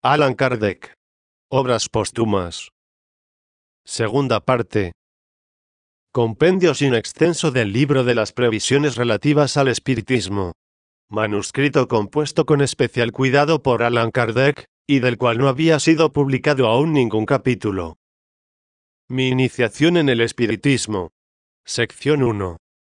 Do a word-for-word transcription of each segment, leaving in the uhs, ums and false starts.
Allan Kardec. Obras póstumas. Segunda parte. Compendio sin extenso del libro de las previsiones relativas al espiritismo. Manuscrito compuesto con especial cuidado por Allan Kardec, y del cual no había sido publicado aún ningún capítulo. Mi iniciación en el espiritismo. Sección uno.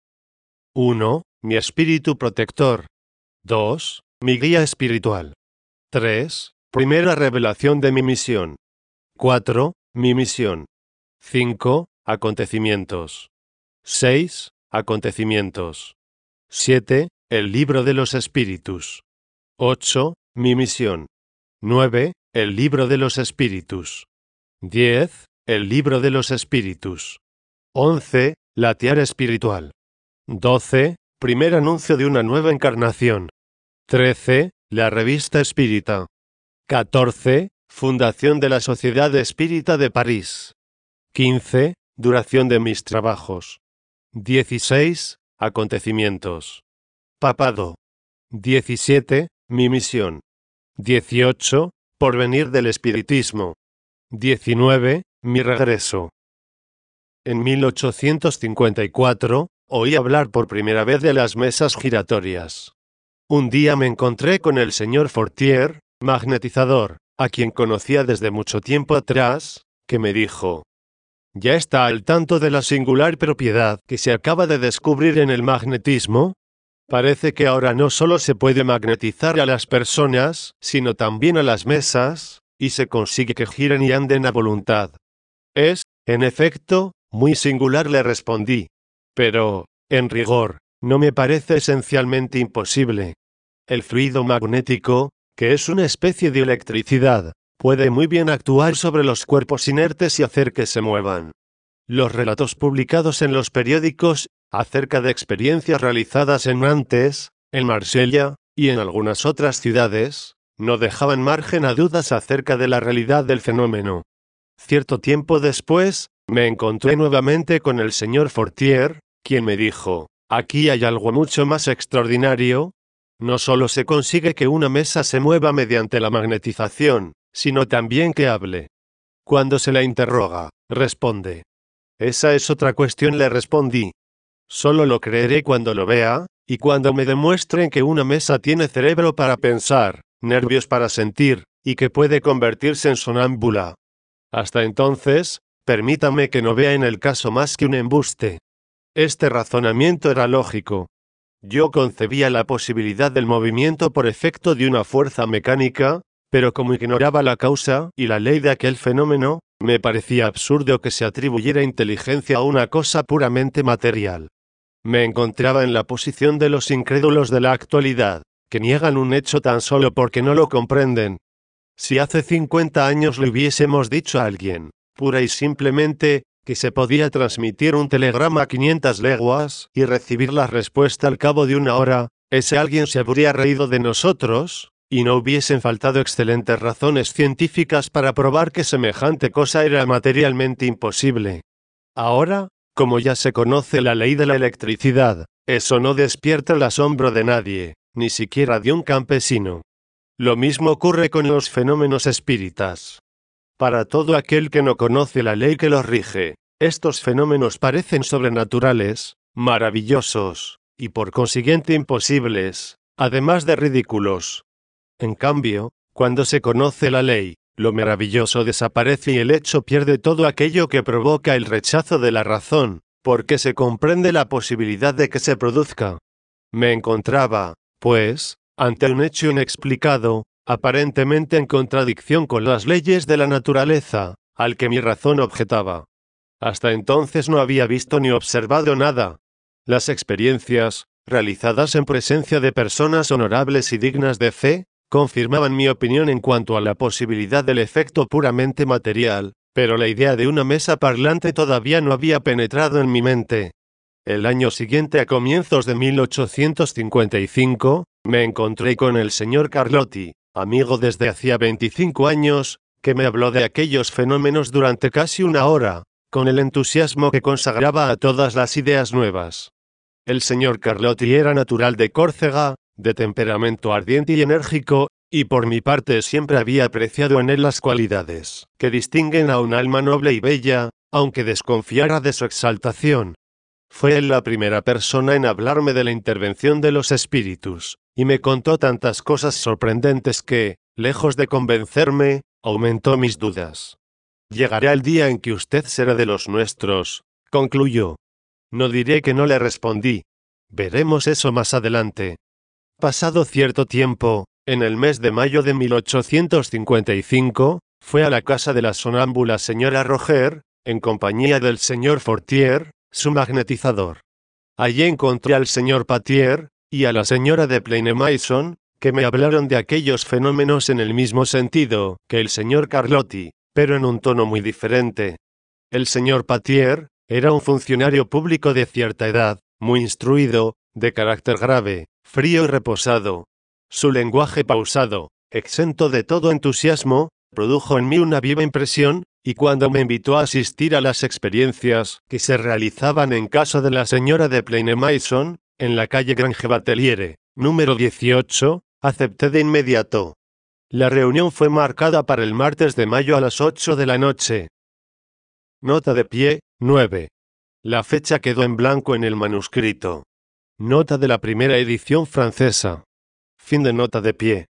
uno. Mi espíritu protector. dos. Mi guía espiritual. tres. Primera revelación de mi misión. cuatro. Mi misión. cinco. Acontecimientos. seis. Acontecimientos. siete. El libro de los espíritus. ocho. Mi misión. nueve. El libro de los espíritus. diez. El libro de los espíritus. once. La tiara espiritual. doce. Primer anuncio de una nueva encarnación. trece. La revista espírita. catorce. Fundación de la Sociedad Espírita de París. quince. Duración de mis trabajos. dieciséis. Acontecimientos. Papado. diecisiete. Mi misión. dieciocho. Porvenir del espiritismo. diecinueve. Mi regreso. En mil ochocientos cincuenta y cuatro, oí hablar por primera vez de las mesas giratorias. Un día me encontré con el señor Fortier, magnetizador, a quien conocía desde mucho tiempo atrás, que me dijo: ¿Ya está al tanto de la singular propiedad que se acaba de descubrir en el magnetismo? Parece que ahora no solo se puede magnetizar a las personas, sino también a las mesas, y se consigue que giren y anden a voluntad. Es, en efecto, muy singular, le respondí. Pero, en rigor, no me parece esencialmente imposible. El fluido magnético, que es una especie de electricidad, puede muy bien actuar sobre los cuerpos inertes y hacer que se muevan. Los relatos publicados en los periódicos, acerca de experiencias realizadas en Nantes, en Marsella, y en algunas otras ciudades, no dejaban margen a dudas acerca de la realidad del fenómeno. Cierto tiempo después, me encontré nuevamente con el señor Fortier, quien me dijo: aquí hay algo mucho más extraordinario. No solo se consigue que una mesa se mueva mediante la magnetización, sino también que hable. Cuando se la interroga, responde. Esa es otra cuestión, le respondí. Solo lo creeré cuando lo vea, y cuando me demuestren que una mesa tiene cerebro para pensar, nervios para sentir, y que puede convertirse en sonámbula. Hasta entonces, permítame que no vea en el caso más que un embuste. Este razonamiento era lógico. Yo concebía la posibilidad del movimiento por efecto de una fuerza mecánica, pero como ignoraba la causa y la ley de aquel fenómeno, me parecía absurdo que se atribuyera inteligencia a una cosa puramente material. Me encontraba en la posición de los incrédulos de la actualidad, que niegan un hecho tan solo porque no lo comprenden. Si hace cincuenta años le hubiésemos dicho a alguien, pura y simplemente, que se podía transmitir un telegrama a quinientas leguas y recibir la respuesta al cabo de una hora, ese alguien se habría reído de nosotros, y no hubiesen faltado excelentes razones científicas para probar que semejante cosa era materialmente imposible. Ahora, como ya se conoce la ley de la electricidad, eso no despierta el asombro de nadie, ni siquiera de un campesino. Lo mismo ocurre con los fenómenos espíritas. Para todo aquel que no conoce la ley que los rige, estos fenómenos parecen sobrenaturales, maravillosos, y por consiguiente imposibles, además de ridículos. En cambio, cuando se conoce la ley, lo maravilloso desaparece y el hecho pierde todo aquello que provoca el rechazo de la razón, porque se comprende la posibilidad de que se produzca. Me encontraba, pues, ante un hecho inexplicado, aparentemente en contradicción con las leyes de la naturaleza, al que mi razón objetaba. Hasta entonces no había visto ni observado nada. Las experiencias, realizadas en presencia de personas honorables y dignas de fe, confirmaban mi opinión en cuanto a la posibilidad del efecto puramente material, pero la idea de una mesa parlante todavía no había penetrado en mi mente. El año siguiente, a comienzos de mil ochocientos cincuenta y cinco, me encontré con el señor Carlotti, amigo desde hacía veinticinco años, que me habló de aquellos fenómenos durante casi una hora, con el entusiasmo que consagraba a todas las ideas nuevas. El señor Carlotti era natural de Córcega, de temperamento ardiente y enérgico, Y por mi parte siempre había apreciado en él las cualidades que distinguen a un alma noble y bella, aunque desconfiara de su exaltación. Fue él la primera persona en hablarme de la intervención de los espíritus, y me contó tantas cosas sorprendentes que, lejos de convencerme, aumentó mis dudas. Llegará el día en que usted será de los nuestros, concluyó. No diré que no le respondí. Veremos eso más adelante. Pasado cierto tiempo, en el mes de mayo de mil ochocientos cincuenta y cinco, fue a la casa de la sonámbula señora Roger, en compañía del señor Fortier, su magnetizador. Allí encontré al señor Patier, y a la señora de Plaine-Maison, que me hablaron de aquellos fenómenos en el mismo sentido que el señor Carlotti, pero en un tono muy diferente. El señor Patier era un funcionario público de cierta edad, muy instruido, de carácter grave, frío y reposado. Su lenguaje pausado, exento de todo entusiasmo, produjo en mí una viva impresión, y cuando me invitó a asistir a las experiencias que se realizaban en casa de la señora de Plaine-Maison, en la calle Grange Bateliere, número dieciocho, acepté de inmediato. La reunión fue marcada para el martes de mayo a las ocho de la noche. Nota de pie, nueve. La fecha quedó en blanco en el manuscrito. Nota de la primera edición francesa. Fin de nota de pie.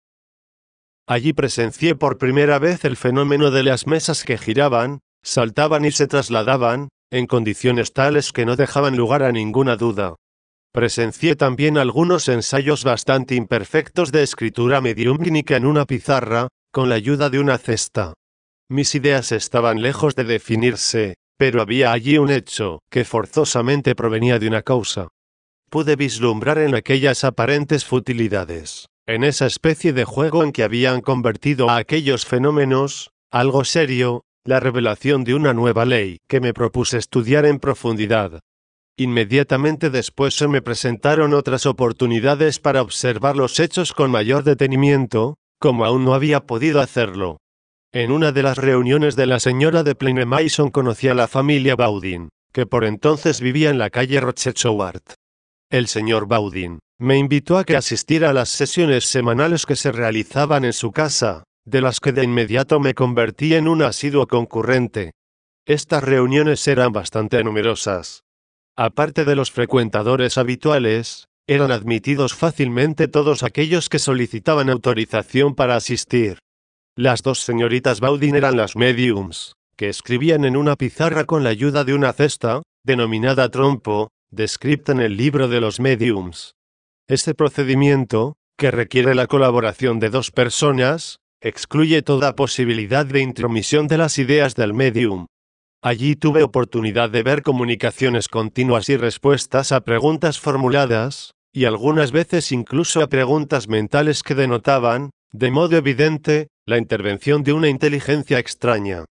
Allí presencié por primera vez el fenómeno de las mesas que giraban, saltaban y se trasladaban, en condiciones tales que no dejaban lugar a ninguna duda. Presencié también algunos ensayos bastante imperfectos de escritura mediúmnica en una pizarra, con la ayuda de una cesta. Mis ideas estaban lejos de definirse, pero había allí un hecho que forzosamente provenía de una causa. Pude vislumbrar en aquellas aparentes futilidades, en esa especie de juego en que habían convertido a aquellos fenómenos, algo serio, la revelación de una nueva ley que me propuse estudiar en profundidad. Inmediatamente después se me presentaron otras oportunidades para observar los hechos con mayor detenimiento, como aún no había podido hacerlo. En una de las reuniones de la señora de Plaine-Maison conocí a la familia Baudin, que por entonces vivía en la calle Rochechouart. El señor Baudin me invitó a que asistiera a las sesiones semanales que se realizaban en su casa, de las que de inmediato me convertí en un asiduo concurrente. Estas reuniones eran bastante numerosas. Aparte de los frecuentadores habituales, eran admitidos fácilmente todos aquellos que solicitaban autorización para asistir. Las dos señoritas Baudin eran las mediums, que escribían en una pizarra con la ayuda de una cesta, denominada trompo, descrita en el libro de los mediums. Este procedimiento, que requiere la colaboración de dos personas, excluye toda posibilidad de intromisión de las ideas del medium. Allí tuve oportunidad de ver comunicaciones continuas y respuestas a preguntas formuladas, y algunas veces incluso a preguntas mentales que denotaban, de modo evidente, la intervención de una inteligencia extraña.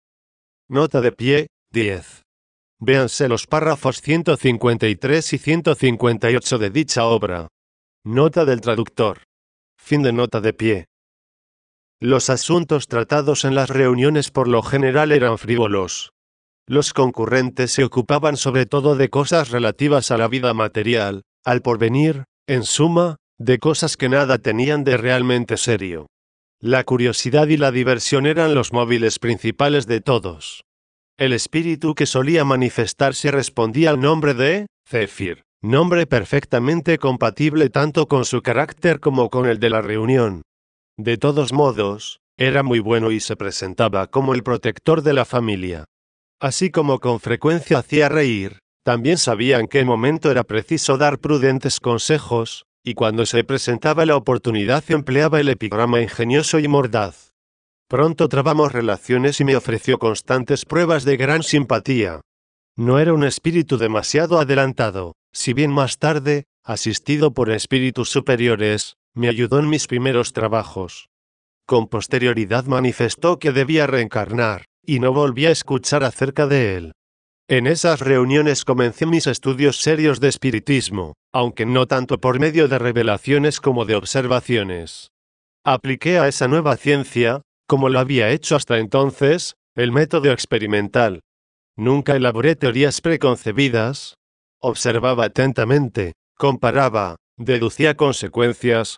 Nota de pie, diez. Véanse los párrafos ciento cincuenta y tres y ciento cincuenta y ocho de dicha obra. Nota del traductor. Fin de nota de pie. Los asuntos tratados en las reuniones por lo general eran frívolos. Los concurrentes se ocupaban sobre todo de cosas relativas a la vida material, al porvenir, en suma, de cosas que nada tenían de realmente serio. La curiosidad y la diversión eran los móviles principales de todos. El espíritu que solía manifestarse respondía al nombre de Zéfir, nombre perfectamente compatible tanto con su carácter como con el de la reunión. De todos modos, era muy bueno y se presentaba como el protector de la familia. Así como con frecuencia hacía reír, también sabía en qué momento era preciso dar prudentes consejos, y cuando se presentaba la oportunidad empleaba el epigrama ingenioso y mordaz. Pronto trabamos relaciones y me ofreció constantes pruebas de gran simpatía. No era un espíritu demasiado adelantado, si bien más tarde, asistido por espíritus superiores, me ayudó en mis primeros trabajos. Con posterioridad manifestó que debía reencarnar, y no volví a escuchar acerca de él. En esas reuniones comencé mis estudios serios de espiritismo, aunque no tanto por medio de revelaciones como de observaciones. Apliqué a esa nueva ciencia, como lo había hecho hasta entonces, el método experimental. Nunca elaboré teorías preconcebidas. Observaba atentamente, comparaba, deducía consecuencias,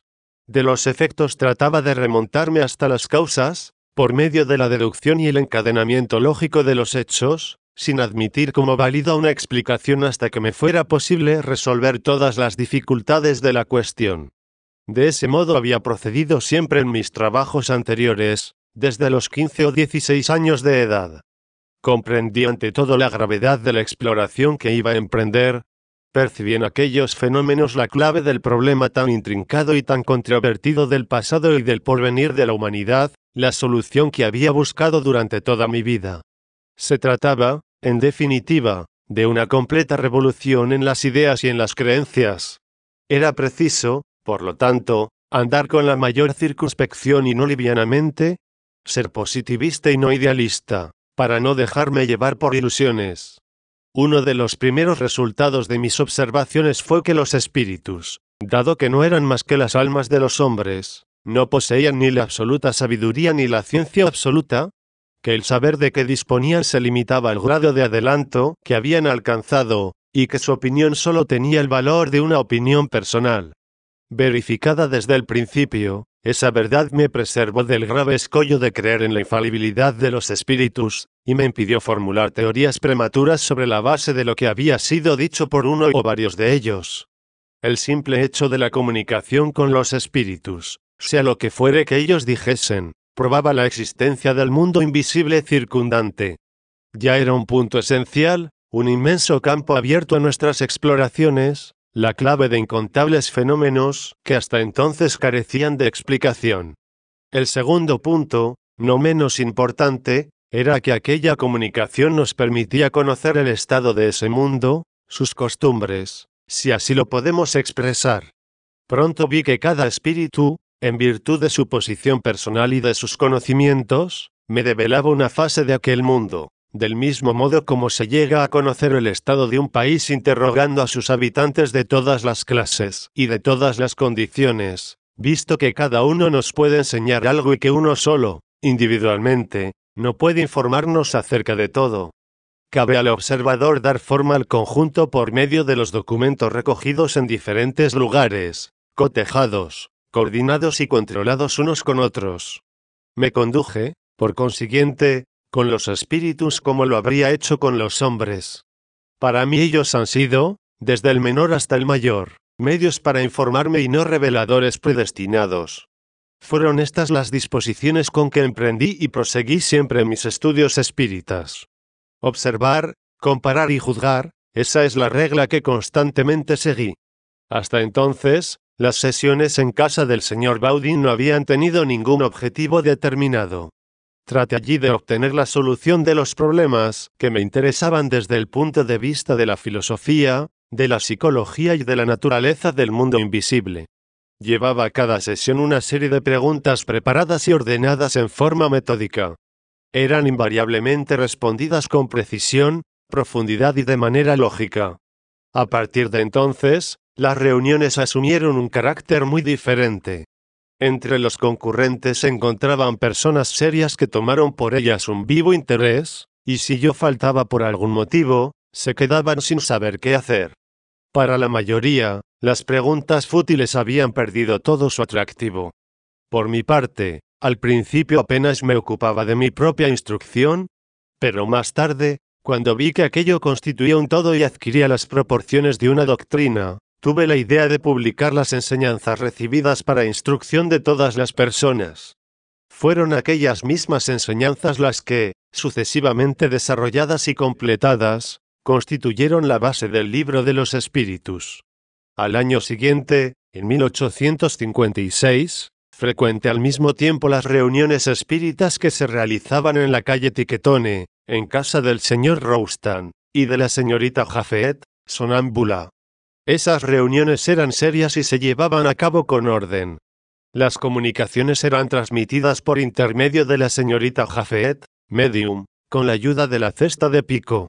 De los efectos trataba de remontarme hasta las causas, por medio de la deducción y el encadenamiento lógico de los hechos, sin admitir como válida una explicación hasta que me fuera posible resolver todas las dificultades de la cuestión. De ese modo había procedido siempre en mis trabajos anteriores, desde los quince o dieciséis años de edad. Comprendí ante todo la gravedad de la exploración que iba a emprender. Percibí en aquellos fenómenos la clave del problema tan intrincado y tan controvertido del pasado y del porvenir de la humanidad, la solución que había buscado durante toda mi vida. Se trataba, en definitiva, de una completa revolución en las ideas y en las creencias. Era preciso, por lo tanto, andar con la mayor circunspección y no livianamente, ser positivista y no idealista, para no dejarme llevar por ilusiones. Uno de los primeros resultados de mis observaciones fue que los espíritus, dado que no eran más que las almas de los hombres, no poseían ni la absoluta sabiduría ni la ciencia absoluta, que el saber de que disponían se limitaba al grado de adelanto que habían alcanzado, y que su opinión solo tenía el valor de una opinión personal. Verificada desde el principio, esa verdad me preservó del grave escollo de creer en la infalibilidad de los espíritus, y me impidió formular teorías prematuras sobre la base de lo que había sido dicho por uno o varios de ellos. El simple hecho de la comunicación con los espíritus, sea lo que fuere que ellos dijesen, probaba la existencia del mundo invisible circundante. Ya era un punto esencial, un inmenso campo abierto a nuestras exploraciones, la clave de incontables fenómenos que hasta entonces carecían de explicación. El segundo punto, no menos importante, era que aquella comunicación nos permitía conocer el estado de ese mundo, sus costumbres, si así lo podemos expresar. Pronto vi que cada espíritu, en virtud de su posición personal y de sus conocimientos, me develaba una fase de aquel mundo. Del mismo modo como se llega a conocer el estado de un país interrogando a sus habitantes de todas las clases y de todas las condiciones, visto que cada uno nos puede enseñar algo y que uno solo, individualmente, no puede informarnos acerca de todo. Cabe al observador dar forma al conjunto por medio de los documentos recogidos en diferentes lugares, cotejados, coordinados y controlados unos con otros. Me conduje, por consiguiente, con los espíritus como lo habría hecho con los hombres. Para mí ellos han sido, desde el menor hasta el mayor, medios para informarme y no reveladores predestinados. Fueron estas las disposiciones con que emprendí y proseguí siempre mis estudios espíritas. Observar, comparar y juzgar, esa es la regla que constantemente seguí. Hasta entonces, las sesiones en casa del señor Baudin no habían tenido ningún objetivo determinado. Traté allí de obtener la solución de los problemas que me interesaban desde el punto de vista de la filosofía, de la psicología y de la naturaleza del mundo invisible. Llevaba a cada sesión una serie de preguntas preparadas y ordenadas en forma metódica. Eran invariablemente respondidas con precisión, profundidad y de manera lógica. A partir de entonces, las reuniones asumieron un carácter muy diferente. Entre los concurrentes se encontraban personas serias que tomaron por ellas un vivo interés, y si yo faltaba por algún motivo, se quedaban sin saber qué hacer. Para la mayoría, las preguntas fútiles habían perdido todo su atractivo. Por mi parte, al principio apenas me ocupaba de mi propia instrucción, pero más tarde, cuando vi que aquello constituía un todo y adquiría las proporciones de una doctrina, tuve la idea de publicar las enseñanzas recibidas para instrucción de todas las personas. Fueron aquellas mismas enseñanzas las que, sucesivamente desarrolladas y completadas, constituyeron la base del Libro de los Espíritus. Al año siguiente, en mil ochocientos cincuenta y seis, frecuenté al mismo tiempo las reuniones espíritas que se realizaban en la calle Tiquetone, en casa del señor Roustan, y de la señorita Jafet, sonámbula. Esas reuniones eran serias y se llevaban a cabo con orden. Las comunicaciones eran transmitidas por intermedio de la señorita Jafet, medium, con la ayuda de la cesta de pico.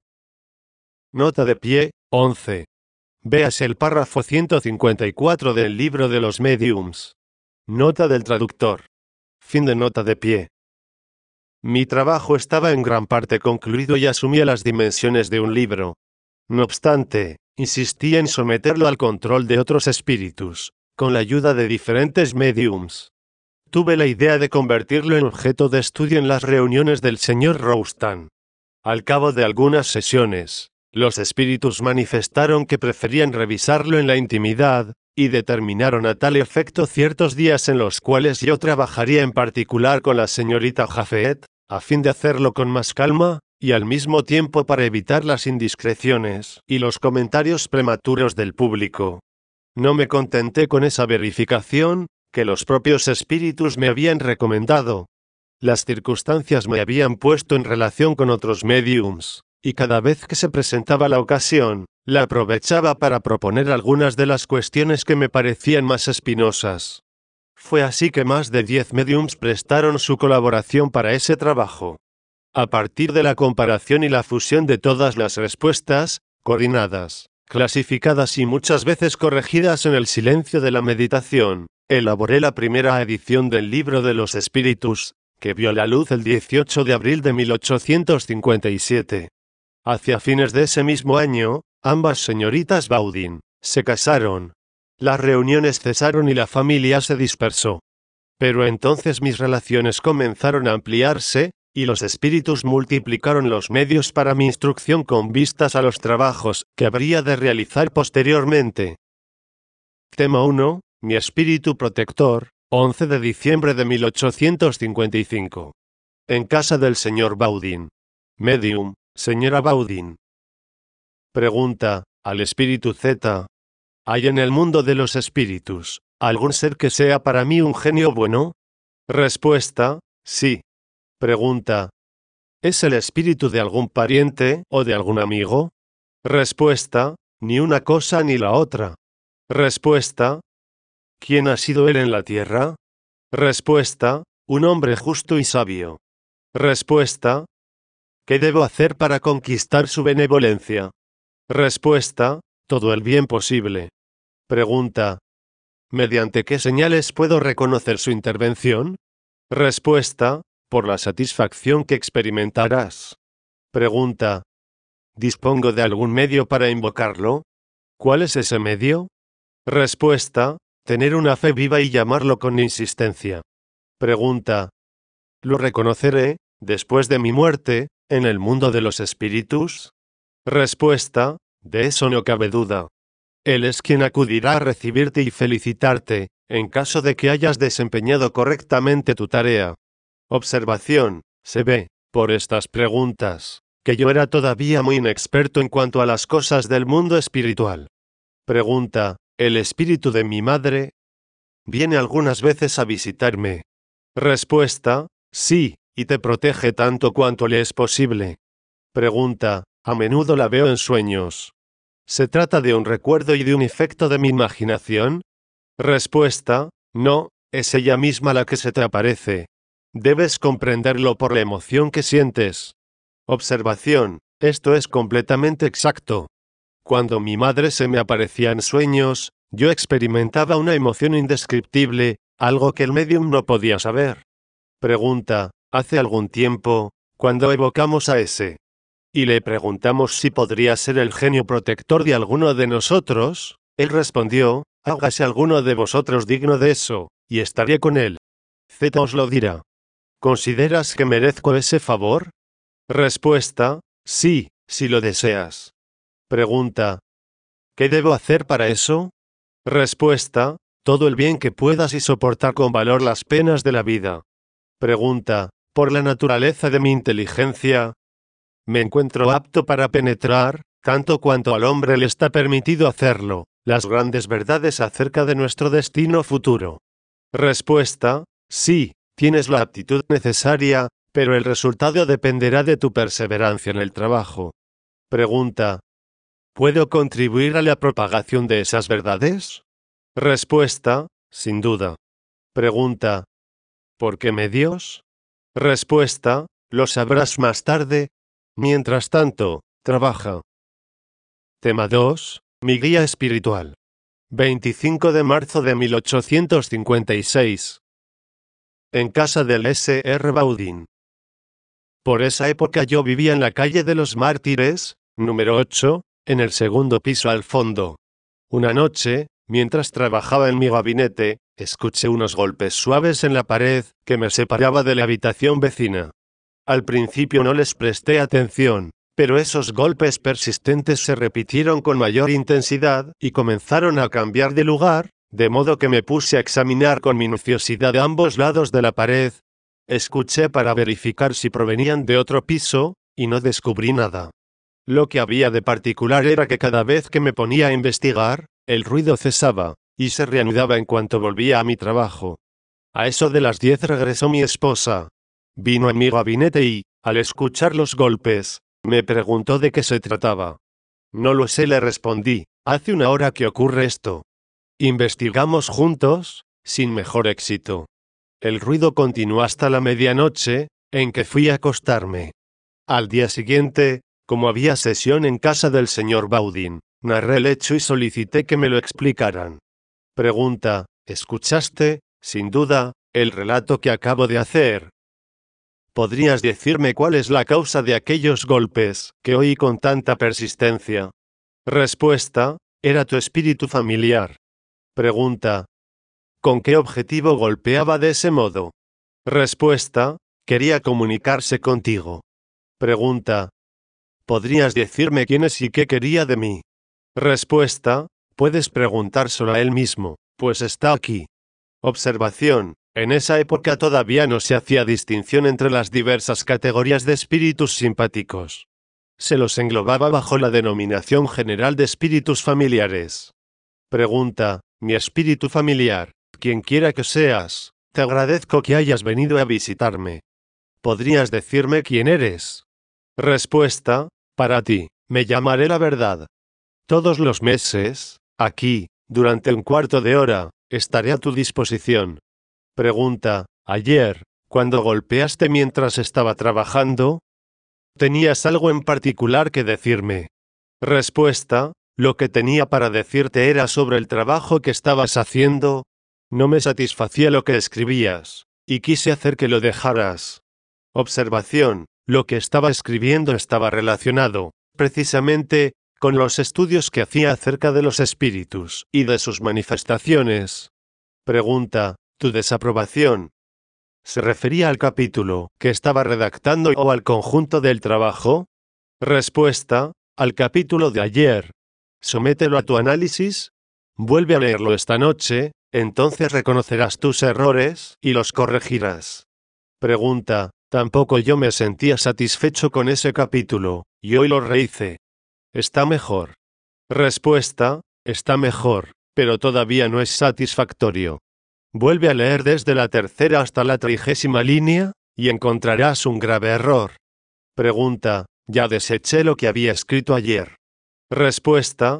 Nota de pie, once. Véase el párrafo ciento cincuenta y cuatro del libro de los mediums. Nota del traductor. Fin de nota de pie. Mi trabajo estaba en gran parte concluido y asumía las dimensiones de un libro. No obstante, insistí en someterlo al control de otros espíritus, con la ayuda de diferentes mediums. Tuve la idea de convertirlo en objeto de estudio en las reuniones del señor Roustan. Al cabo de algunas sesiones, los espíritus manifestaron que preferían revisarlo en la intimidad, y determinaron a tal efecto ciertos días en los cuales yo trabajaría en particular con la señorita Jafet, a fin de hacerlo con más calma, y al mismo tiempo para evitar las indiscreciones y los comentarios prematuros del público. No me contenté con esa verificación, que los propios espíritus me habían recomendado. Las circunstancias me habían puesto en relación con otros mediums, y cada vez que se presentaba la ocasión, la aprovechaba para proponer algunas de las cuestiones que me parecían más espinosas. Fue así que más de diez mediums prestaron su colaboración para ese trabajo. A partir de la comparación y la fusión de todas las respuestas, coordinadas, clasificadas y muchas veces corregidas en el silencio de la meditación, elaboré la primera edición del Libro de los Espíritus, que vio la luz el dieciocho de abril de mil ochocientos cincuenta y siete. Hacia fines de ese mismo año, ambas señoritas Baudin se casaron. Las reuniones cesaron y la familia se dispersó. Pero entonces mis relaciones comenzaron a ampliarse, y los espíritus multiplicaron los medios para mi instrucción con vistas a los trabajos que habría de realizar posteriormente. Tema uno. Mi espíritu protector, once de diciembre de mil ochocientos cincuenta y cinco. En casa del señor Baudin. Medium, señora Baudin. Pregunta, al espíritu Z. ¿Hay en el mundo de los espíritus algún ser que sea para mí un genio bueno? Respuesta, sí. Pregunta, ¿es el espíritu de algún pariente o de algún amigo? Respuesta, ni una cosa ni la otra. Respuesta, ¿quién ha sido él en la tierra? Respuesta, un hombre justo y sabio. Respuesta, ¿qué debo hacer para conquistar su benevolencia? Respuesta, todo el bien posible. Pregunta, ¿mediante qué señales puedo reconocer su intervención? Respuesta, por la satisfacción que experimentarás. Pregunta, ¿dispongo de algún medio para invocarlo? ¿Cuál es ese medio? Respuesta, tener una fe viva y llamarlo con insistencia. Pregunta, ¿lo reconoceré, después de mi muerte, en el mundo de los espíritus? Respuesta, de eso no cabe duda. Él es quien acudirá a recibirte y felicitarte, en caso de que hayas desempeñado correctamente tu tarea. Observación, se ve, por estas preguntas, que yo era todavía muy inexperto en cuanto a las cosas del mundo espiritual. Pregunta, ¿el espíritu de mi madre viene algunas veces a visitarme? Respuesta, sí, y te protege tanto cuanto le es posible. Pregunta, a menudo la veo en sueños. ¿Se trata de un recuerdo y de un efecto de mi imaginación? Respuesta, no, es ella misma la que se te aparece. Debes comprenderlo por la emoción que sientes. Observación, esto es completamente exacto. Cuando mi madre se me aparecía en sueños, yo experimentaba una emoción indescriptible, algo que el medium no podía saber. Pregunta, hace algún tiempo, cuando evocamos a ese y le preguntamos si podría ser el genio protector de alguno de nosotros, él respondió, hágase alguno de vosotros digno de eso, y estaré con él. Z os lo dirá. ¿Consideras que merezco ese favor? Respuesta, sí, si lo deseas. Pregunta, ¿qué debo hacer para eso? Respuesta, todo el bien que puedas y soportar con valor las penas de la vida. Pregunta, por la naturaleza de mi inteligencia, me encuentro apto para penetrar, tanto cuanto al hombre le está permitido hacerlo, las grandes verdades acerca de nuestro destino futuro. Respuesta, sí, tienes la aptitud necesaria, pero el resultado dependerá de tu perseverancia en el trabajo. Pregunta, ¿puedo contribuir a la propagación de esas verdades? Respuesta, sin duda. Pregunta, ¿por qué medios? Respuesta, lo sabrás más tarde. Mientras tanto, trabaja. Tema dos. Mi guía espiritual. veinticinco de marzo de mil ochocientos cincuenta y seis. En casa del S R Baudin. Por esa época yo vivía en la calle de los Mártires, número ocho, en el segundo piso al fondo. Una noche, Mientras trabajaba en mi gabinete, escuché unos golpes suaves en la pared que me separaba de la habitación vecina. Al principio no les presté atención, pero esos golpes persistentes se repitieron con mayor intensidad y comenzaron a cambiar de lugar, de modo que me puse a examinar con minuciosidad ambos lados de la pared. Escuché para verificar si provenían de otro piso, y no descubrí nada. Lo que había de particular era que cada vez que me ponía a investigar, el ruido cesaba, y se reanudaba en cuanto volvía a mi trabajo. A eso de las diez regresó mi esposa. Vino a mi gabinete y, al escuchar los golpes, me preguntó de qué se trataba. No lo sé, le respondí. Hace una hora que ocurre esto. Investigamos juntos, sin mejor éxito. El ruido continuó hasta la medianoche, en que fui a acostarme. Al día siguiente, como había sesión en casa del señor Baudin, narré el hecho y solicité que me lo explicaran. Pregunta: ¿escuchaste, sin duda, el relato que acabo de hacer? ¿Podrías decirme cuál es la causa de aquellos golpes que oí con tanta persistencia? Respuesta: era tu espíritu familiar. Pregunta: ¿con qué objetivo golpeaba de ese modo? Respuesta: quería comunicarse contigo. Pregunta: ¿podrías decirme quién es y qué quería de mí? Respuesta: puedes preguntárselo a él mismo, pues está aquí. Observación: en esa época todavía no se hacía distinción entre las diversas categorías de espíritus simpáticos. Se los englobaba bajo la denominación general de espíritus familiares. Pregunta: mi espíritu familiar, quien quiera que seas, te agradezco que hayas venido a visitarme. ¿Podrías decirme quién eres? Respuesta: para ti, me llamaré la verdad. Todos los meses, aquí, durante un cuarto de hora, estaré a tu disposición. Pregunta: ayer, cuando golpeaste mientras estaba trabajando, ¿tenías algo en particular que decirme? Respuesta: lo que tenía para decirte era sobre el trabajo que estabas haciendo. No me satisfacía lo que escribías, y quise hacer que lo dejaras. Observación: lo que estaba escribiendo estaba relacionado, precisamente, con los estudios que hacía acerca de los espíritus y de sus manifestaciones. Pregunta: ¿tu desaprobación se refería al capítulo que estaba redactando o al conjunto del trabajo? Respuesta: al capítulo de ayer. Somételo a tu análisis. Vuelve a leerlo esta noche, entonces reconocerás tus errores y los corregirás. Pregunta: tampoco yo me sentía satisfecho con ese capítulo, y hoy lo rehice. ¿Está mejor? Respuesta: está mejor, pero todavía no es satisfactorio. Vuelve a leer desde la tercera hasta la trigésima línea, y encontrarás un grave error. Pregunta: ya deseché lo que había escrito ayer. Respuesta: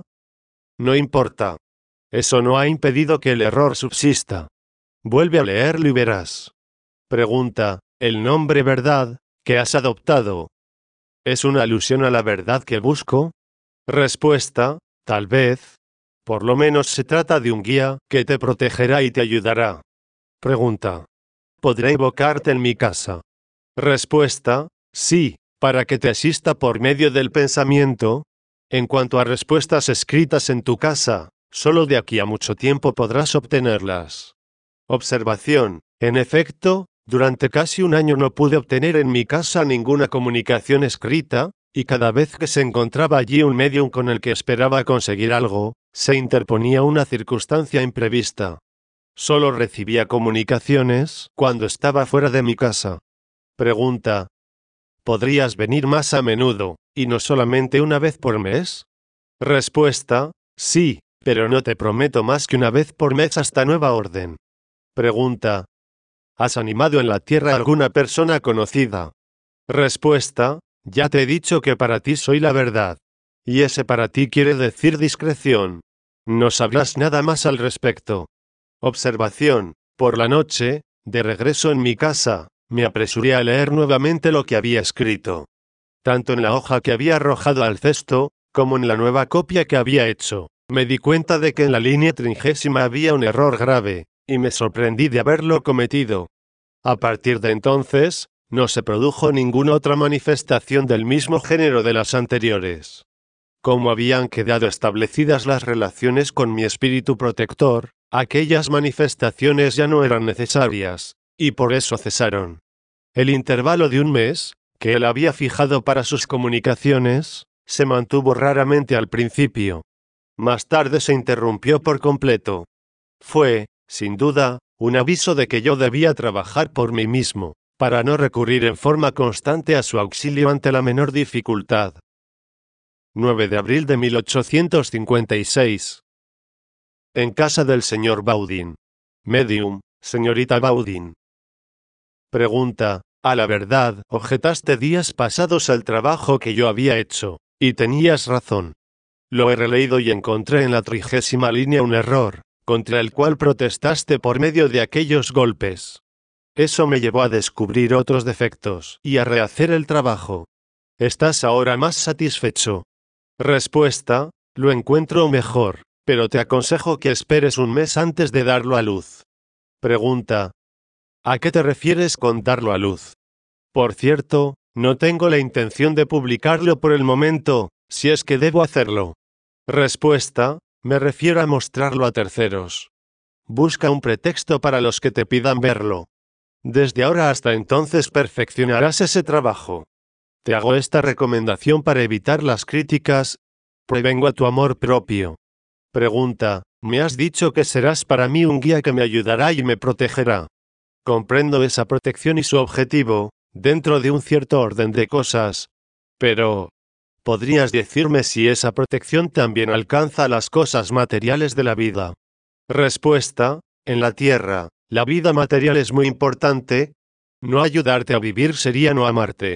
no importa. Eso no ha impedido que el error subsista. Vuelve a leerlo y verás. Pregunta: ¿el nombre verdad que has adoptado es una alusión a la verdad que busco? Respuesta: tal vez. Por lo menos se trata de un guía que te protegerá y te ayudará. Pregunta: ¿podré invocarte en mi casa? Respuesta: sí, para que te asista por medio del pensamiento. En cuanto a respuestas escritas en tu casa, solo de aquí a mucho tiempo podrás obtenerlas. Observación: en efecto, durante casi un año no pude obtener en mi casa ninguna comunicación escrita, y cada vez que se encontraba allí un medium con el que esperaba conseguir algo, se interponía una circunstancia imprevista. Solo recibía comunicaciones cuando estaba fuera de mi casa. Pregunta: ¿podrías venir más a menudo, y no solamente una vez por mes? Respuesta: sí, pero no te prometo más que una vez por mes hasta nueva orden. Pregunta: ¿has animado en la tierra a alguna persona conocida? Respuesta: ya te he dicho que para ti soy la verdad. Y ese para ti quiere decir discreción. No sabrás nada más al respecto. Observación: por la noche, de regreso en mi casa, me apresuré a leer nuevamente lo que había escrito. Tanto en la hoja que había arrojado al cesto, como en la nueva copia que había hecho, me di cuenta de que en la línea trigésima había un error grave, y me sorprendí de haberlo cometido. A partir de entonces, no se produjo ninguna otra manifestación del mismo género de las anteriores. Como habían quedado establecidas las relaciones con mi espíritu protector, aquellas manifestaciones ya no eran necesarias, y por eso cesaron. El intervalo de un mes, que él había fijado para sus comunicaciones, se mantuvo raramente al principio. Más tarde se interrumpió por completo. Fue, sin duda, un aviso de que yo debía trabajar por mí mismo, para no recurrir en forma constante a su auxilio ante la menor dificultad. nueve de abril de mil ochocientos cincuenta y seis. En casa del señor Baudin. Medium, señorita Baudin. Pregunta: a la verdad, objetaste días pasados el trabajo que yo había hecho, y tenías razón. Lo he releído y encontré en la trigésima línea un error, contra el cual protestaste por medio de aquellos golpes. Eso me llevó a descubrir otros defectos y a rehacer el trabajo. ¿Estás ahora más satisfecho? Respuesta: lo encuentro mejor, pero te aconsejo que esperes un mes antes de darlo a luz. Pregunta: ¿a qué te refieres con darlo a luz? Por cierto, no tengo la intención de publicarlo por el momento, si es que debo hacerlo. Respuesta: me refiero a mostrarlo a terceros. Busca un pretexto para los que te pidan verlo. Desde ahora hasta entonces perfeccionarás ese trabajo. Te hago esta recomendación para evitar las críticas. Prevengo a tu amor propio. Pregunta: me has dicho que serás para mí un guía que me ayudará y me protegerá. Comprendo esa protección y su objetivo, dentro de un cierto orden de cosas. Pero, ¿podrías decirme si esa protección también alcanza las cosas materiales de la vida? Respuesta: en la tierra, la vida material es muy importante. No ayudarte a vivir sería no amarte.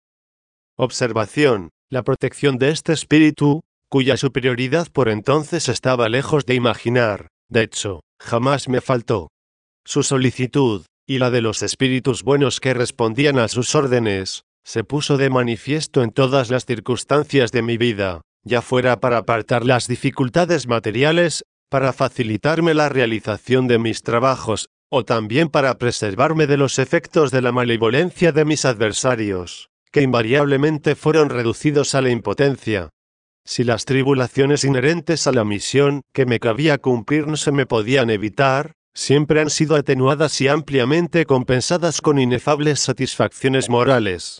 Observación: la protección de este espíritu, cuya superioridad por entonces estaba lejos de imaginar, de hecho, jamás me faltó. Su solicitud, y la de los espíritus buenos que respondían a sus órdenes, se puso de manifiesto en todas las circunstancias de mi vida, ya fuera para apartar las dificultades materiales, para facilitarme la realización de mis trabajos, o también para preservarme de los efectos de la malevolencia de mis adversarios, que invariablemente fueron reducidos a la impotencia. Si las tribulaciones inherentes a la misión que me cabía cumplir no se me podían evitar, siempre han sido atenuadas y ampliamente compensadas con inefables satisfacciones morales.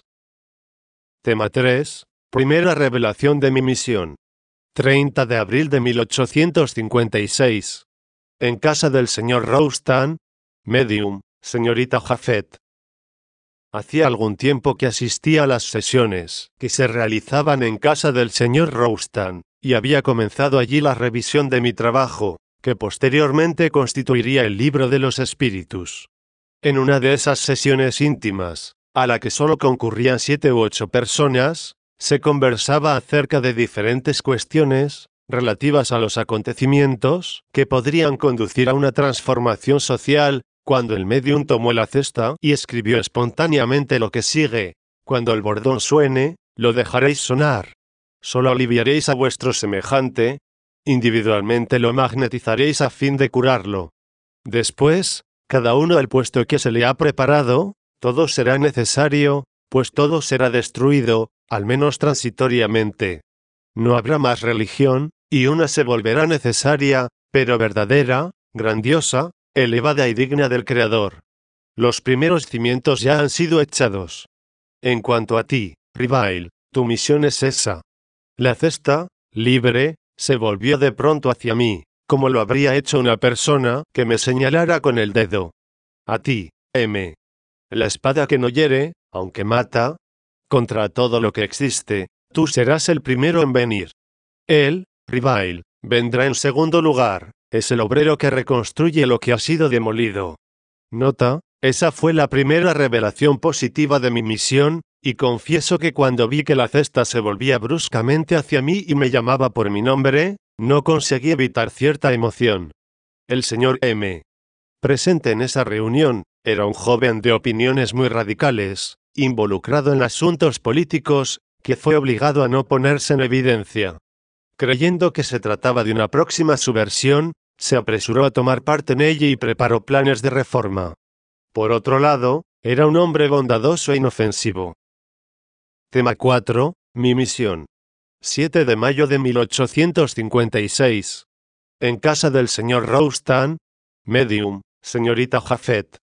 Tema tres. Primera revelación de mi misión. treinta de abril de mil ochocientos cincuenta y seis. En casa del señor Roustan, Medium, señorita Jafet. Hacía algún tiempo que asistía a las sesiones que se realizaban en casa del señor Roustan, y había comenzado allí la revisión de mi trabajo, que posteriormente constituiría el libro de los espíritus. En una de esas sesiones íntimas, a la que solo concurrían siete u ocho personas, se conversaba acerca de diferentes cuestiones relativas a los acontecimientos que podrían conducir a una transformación social. Cuando el médium tomó la cesta y escribió espontáneamente lo que sigue: cuando el bordón suene, lo dejaréis sonar. Solo aliviaréis a vuestro semejante. Individualmente lo magnetizaréis a fin de curarlo. Después, cada uno al puesto que se le ha preparado, todo será necesario, pues todo será destruido, al menos transitoriamente. No habrá más religión, y una se volverá necesaria, pero verdadera, grandiosa, elevada y digna del Creador. Los primeros cimientos ya han sido echados. En cuanto a ti, Rivail, tu misión es esa. La cesta, libre, se volvió de pronto hacia mí, como lo habría hecho una persona que me señalara con el dedo. A ti, M. La espada que no hiere, aunque mata. Contra todo lo que existe, tú serás el primero en venir. Él, Rivail, vendrá en segundo lugar. Es el obrero que reconstruye lo que ha sido demolido. Nota: esa fue la primera revelación positiva de mi misión, y confieso que cuando vi que la cesta se volvía bruscamente hacia mí y me llamaba por mi nombre, no conseguí evitar cierta emoción. El señor M. presente en esa reunión, era un joven de opiniones muy radicales, involucrado en asuntos políticos, que fue obligado a no ponerse en evidencia. Creyendo que se trataba de una próxima subversión, se apresuró a tomar parte en ella y preparó planes de reforma. Por otro lado, era un hombre bondadoso e inofensivo. Tema cuatro. Mi misión. siete de mayo de mil ochocientos cincuenta y seis. En casa del señor Roustan, medium, señorita Jafet.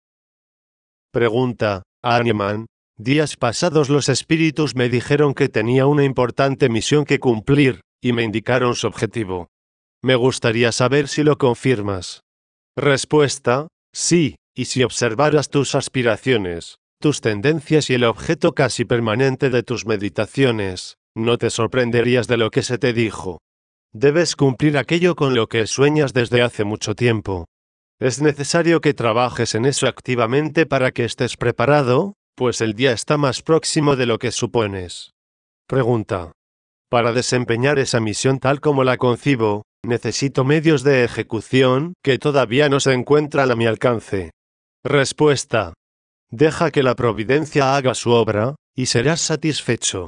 Pregunta, Animan. Días pasados los espíritus me dijeron que tenía una importante misión que cumplir, y me indicaron su objetivo. Me gustaría saber si lo confirmas. Respuesta, sí, y si observaras tus aspiraciones, tus tendencias y el objeto casi permanente de tus meditaciones, no te sorprenderías de lo que se te dijo. Debes cumplir aquello con lo que sueñas desde hace mucho tiempo. Es necesario que trabajes en eso activamente para que estés preparado, pues el día está más próximo de lo que supones. Pregunta. Para desempeñar esa misión tal como la concibo, necesito medios de ejecución que todavía no se encuentran a mi alcance. Respuesta. Deja que la providencia haga su obra, y serás satisfecho.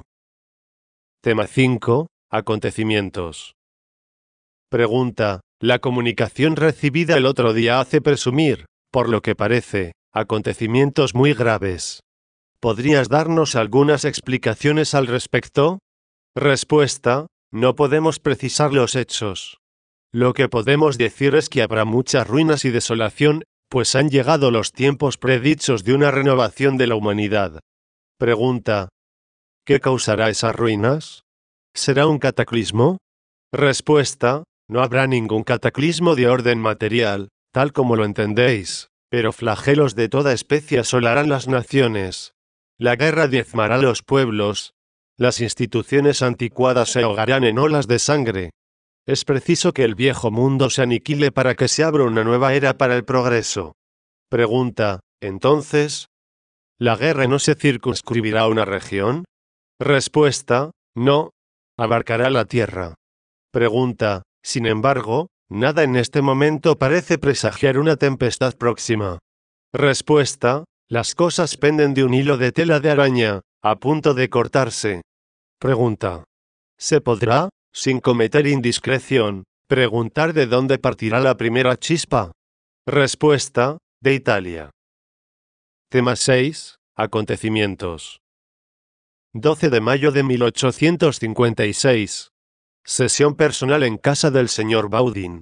Tema cinco. Acontecimientos. Pregunta. La comunicación recibida el otro día hace presumir, por lo que parece, acontecimientos muy graves. ¿Podrías darnos algunas explicaciones al respecto? Respuesta. No podemos precisar los hechos. Lo que podemos decir es que habrá muchas ruinas y desolación, pues han llegado los tiempos predichos de una renovación de la humanidad. Pregunta. ¿Qué causará esas ruinas? ¿Será un cataclismo? Respuesta. No habrá ningún cataclismo de orden material, tal como lo entendéis, pero flagelos de toda especie asolarán las naciones. La guerra diezmará los pueblos. Las instituciones anticuadas se ahogarán en olas de sangre. Es preciso que el viejo mundo se aniquile para que se abra una nueva era para el progreso. Pregunta, entonces, ¿la guerra no se circunscribirá a una región? Respuesta, no. Abarcará la tierra. Pregunta, sin embargo, nada en este momento parece presagiar una tempestad próxima. Respuesta, las cosas penden de un hilo de tela de araña, a punto de cortarse. Pregunta. ¿Se podrá, sin cometer indiscreción, preguntar de dónde partirá la primera chispa? Respuesta, de Italia. Tema seis. Acontecimientos. doce de mayo de mil ochocientos cincuenta y seis. Sesión personal en casa del señor Baudin.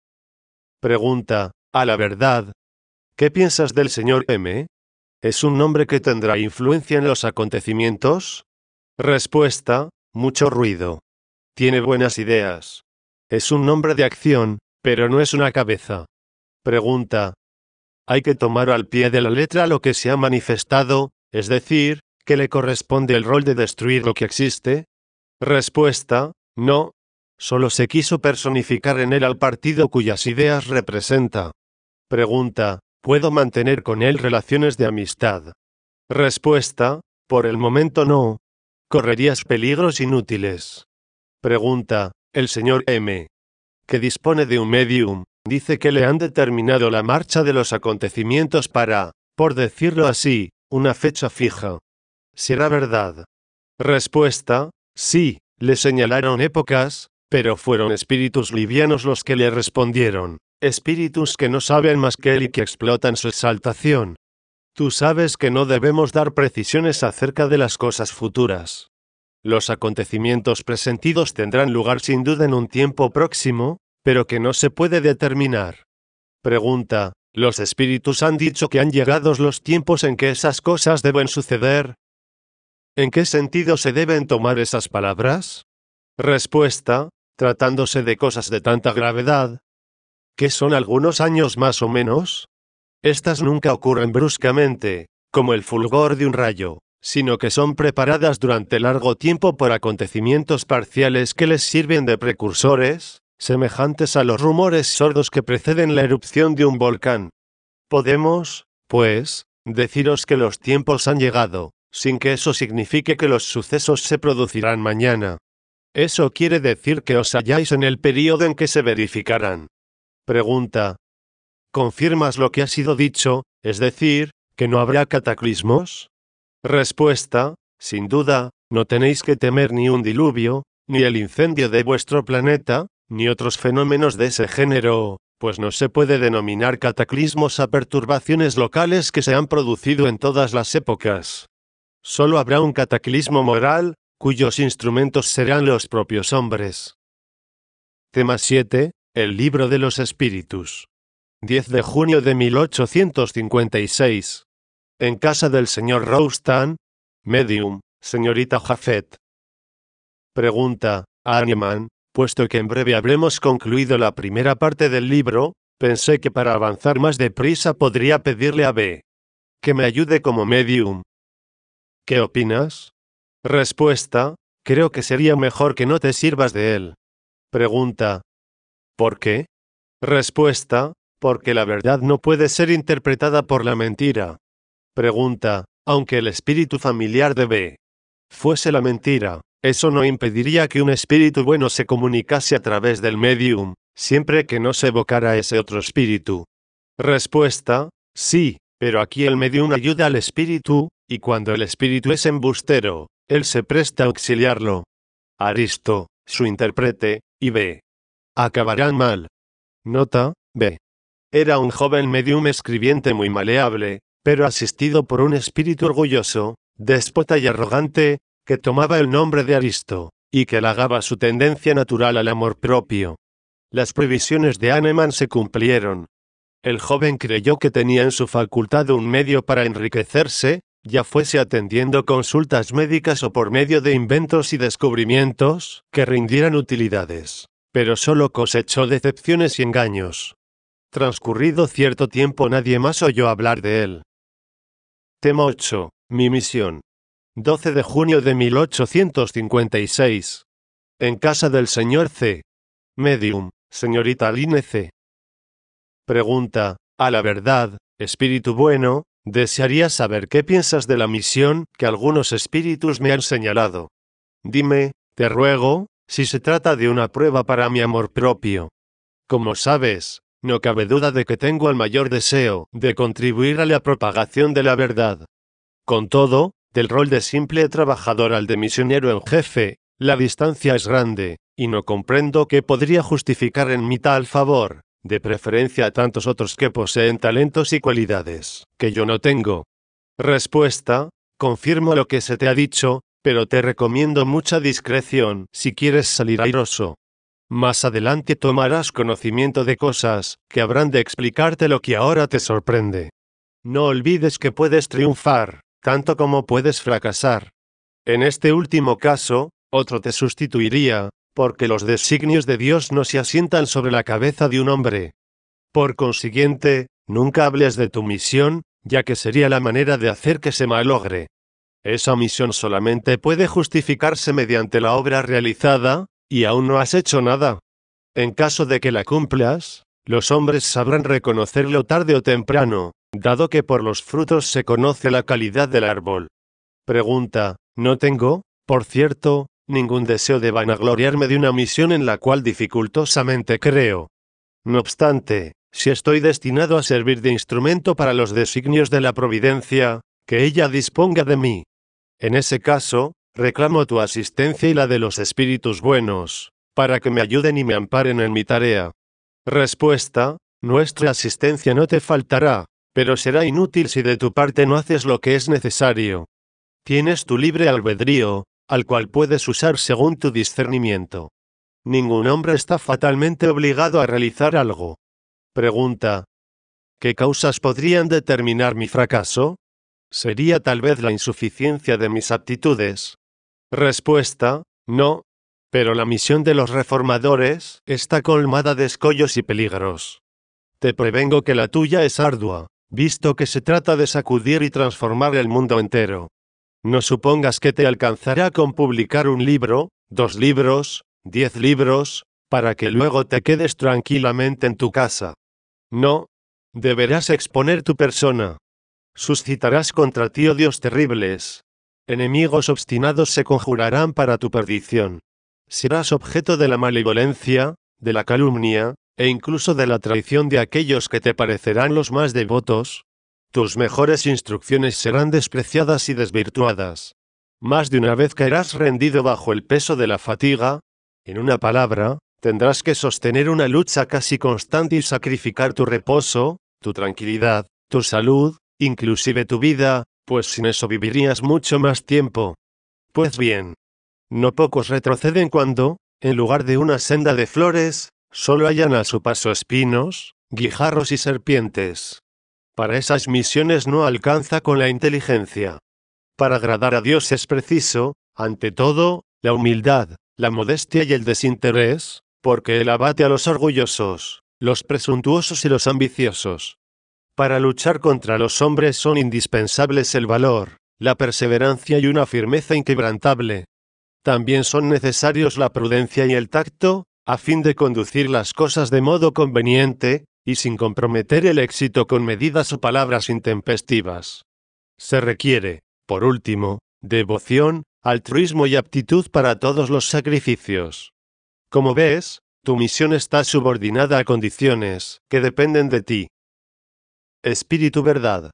Pregunta, a la verdad, ¿qué piensas del señor M? ¿Es un hombre que tendrá influencia en los acontecimientos? Respuesta, mucho ruido. Tiene buenas ideas. Es un hombre de acción, pero no es una cabeza. Pregunta, ¿hay que tomar al pie de la letra lo que se ha manifestado, es decir, que le corresponde el rol de destruir lo que existe? Respuesta, no. Solo se quiso personificar en él al partido cuyas ideas representa. Pregunta, ¿puedo mantener con él relaciones de amistad? Respuesta, por el momento no. Correrías peligros inútiles. Pregunta, el señor M, que dispone de un medium, dice que le han determinado la marcha de los acontecimientos para, por decirlo así, una fecha fija. ¿Será verdad? Respuesta, sí, le señalaron épocas, pero fueron espíritus livianos los que le respondieron, espíritus que no saben más que él y que explotan su exaltación. Tú sabes que no debemos dar precisiones acerca de las cosas futuras. Los acontecimientos presentidos tendrán lugar sin duda en un tiempo próximo, pero que no se puede determinar. Pregunta, ¿los espíritus han dicho que han llegado los tiempos en que esas cosas deben suceder? ¿En qué sentido se deben tomar esas palabras? Respuesta, tratándose de cosas de tanta gravedad. ¿Qué son algunos años más o menos? Estas nunca ocurren bruscamente, como el fulgor de un rayo, sino que son preparadas durante largo tiempo por acontecimientos parciales que les sirven de precursores, semejantes a los rumores sordos que preceden la erupción de un volcán. Podemos, pues, deciros que los tiempos han llegado, sin que eso signifique que los sucesos se producirán mañana. Eso quiere decir que os halláis en el período en que se verificarán. Pregunta. ¿Confirmas lo que ha sido dicho, es decir, que no habrá cataclismos? Respuesta. Sin duda, no tenéis que temer ni un diluvio, ni el incendio de vuestro planeta, ni otros fenómenos de ese género, pues no se puede denominar cataclismos a perturbaciones locales que se han producido en todas las épocas. Solo habrá un cataclismo moral, cuyos instrumentos serán los propios hombres. Tema siete. El libro de los espíritus. diez de junio de mil ochocientos cincuenta y seis. En casa del señor Roustan, medium, señorita Jafet. Pregunta, Ahriman, puesto que en breve habremos concluido la primera parte del libro, pensé que para avanzar más deprisa podría pedirle a B. que me ayude como medium. ¿Qué opinas? Respuesta, creo que sería mejor que no te sirvas de él. Pregunta, ¿por qué? Respuesta, porque la verdad no puede ser interpretada por la mentira. Pregunta, aunque el espíritu familiar de B. fuese la mentira, eso no impediría que un espíritu bueno se comunicase a través del medium, siempre que no se evocara ese otro espíritu. Respuesta, sí, pero aquí el medium ayuda al espíritu, y cuando el espíritu es embustero, él se presta a auxiliarlo. Aristo, su intérprete, y B. acabarán mal. Nota, B. era un joven medium escribiente muy maleable, pero asistido por un espíritu orgulloso, déspota y arrogante, que tomaba el nombre de Aristo, y que halagaba su tendencia natural al amor propio. Las previsiones de Hahnemann se cumplieron. El joven creyó que tenía en su facultad un medio para enriquecerse, ya fuese atendiendo consultas médicas o por medio de inventos y descubrimientos que rindieran utilidades, pero solo cosechó decepciones y engaños. Transcurrido cierto tiempo nadie más oyó hablar de él. Tema ocho. Mi misión. doce de junio de mil ochocientos cincuenta y seis. En casa del señor C. Medium, señorita Line C. Pregunta, a la verdad, espíritu bueno, desearía saber qué piensas de la misión que algunos espíritus me han señalado. Dime, te ruego, si se trata de una prueba para mi amor propio. Como sabes, no cabe duda de que tengo el mayor deseo de contribuir a la propagación de la verdad. Con todo, del rol de simple trabajador al de misionero en jefe, la distancia es grande, y no comprendo qué podría justificar en mí tal favor, de preferencia a tantos otros que poseen talentos y cualidades que yo no tengo. Respuesta, confirmo lo que se te ha dicho, pero te recomiendo mucha discreción si quieres salir airoso. Más adelante tomarás conocimiento de cosas que habrán de explicarte lo que ahora te sorprende. No olvides que puedes triunfar, tanto como puedes fracasar. En este último caso, otro te sustituiría, porque los designios de Dios no se asientan sobre la cabeza de un hombre. Por consiguiente, nunca hables de tu misión, ya que sería la manera de hacer que se malogre. Esa misión solamente puede justificarse mediante la obra realizada, y aún no has hecho nada. En caso de que la cumplas, los hombres sabrán reconocerlo tarde o temprano, dado que por los frutos se conoce la calidad del árbol. Pregunta, no tengo, por cierto, ningún deseo de vanagloriarme de una misión en la cual dificultosamente creo. No obstante, si estoy destinado a servir de instrumento para los designios de la providencia, que ella disponga de mí. En ese caso, reclamo tu asistencia y la de los espíritus buenos, para que me ayuden y me amparen en mi tarea. Respuesta, nuestra asistencia no te faltará, pero será inútil si de tu parte no haces lo que es necesario. Tienes tu libre albedrío, al cual puedes usar según tu discernimiento. Ningún hombre está fatalmente obligado a realizar algo. Pregunta, ¿qué causas podrían determinar mi fracaso? ¿Sería tal vez la insuficiencia de mis aptitudes? Respuesta, no. Pero la misión de los reformadores está colmada de escollos y peligros. Te prevengo que la tuya es ardua, visto que se trata de sacudir y transformar el mundo entero. No supongas que te alcanzará con publicar un libro, dos libros, diez libros, para que luego te quedes tranquilamente en tu casa. No. Deberás exponer tu persona. Suscitarás contra ti odios terribles. Enemigos obstinados se conjurarán para tu perdición. Serás objeto de la malevolencia, de la calumnia, e incluso de la traición de aquellos que te parecerán los más devotos. Tus mejores instrucciones serán despreciadas y desvirtuadas. Más de una vez caerás rendido bajo el peso de la fatiga. En una palabra, tendrás que sostener una lucha casi constante y sacrificar tu reposo, tu tranquilidad, tu salud, inclusive tu vida, pues sin eso vivirías mucho más tiempo. Pues bien, No pocos retroceden cuando, en lugar de una senda de flores, solo hallan a su paso espinos, guijarros y serpientes. Para esas misiones no alcanza con la inteligencia. Para agradar a Dios es preciso, ante todo, la humildad, la modestia y el desinterés, porque Él abate a los orgullosos, los presuntuosos y los ambiciosos. Para luchar contra los hombres son indispensables el valor, la perseverancia y una firmeza inquebrantable. También son necesarios la prudencia y el tacto, a fin de conducir las cosas de modo conveniente, y sin comprometer el éxito con medidas o palabras intempestivas. Se requiere, por último, devoción, altruismo y aptitud para todos los sacrificios. Como ves, tu misión está subordinada a condiciones que dependen de ti. Espíritu Verdad.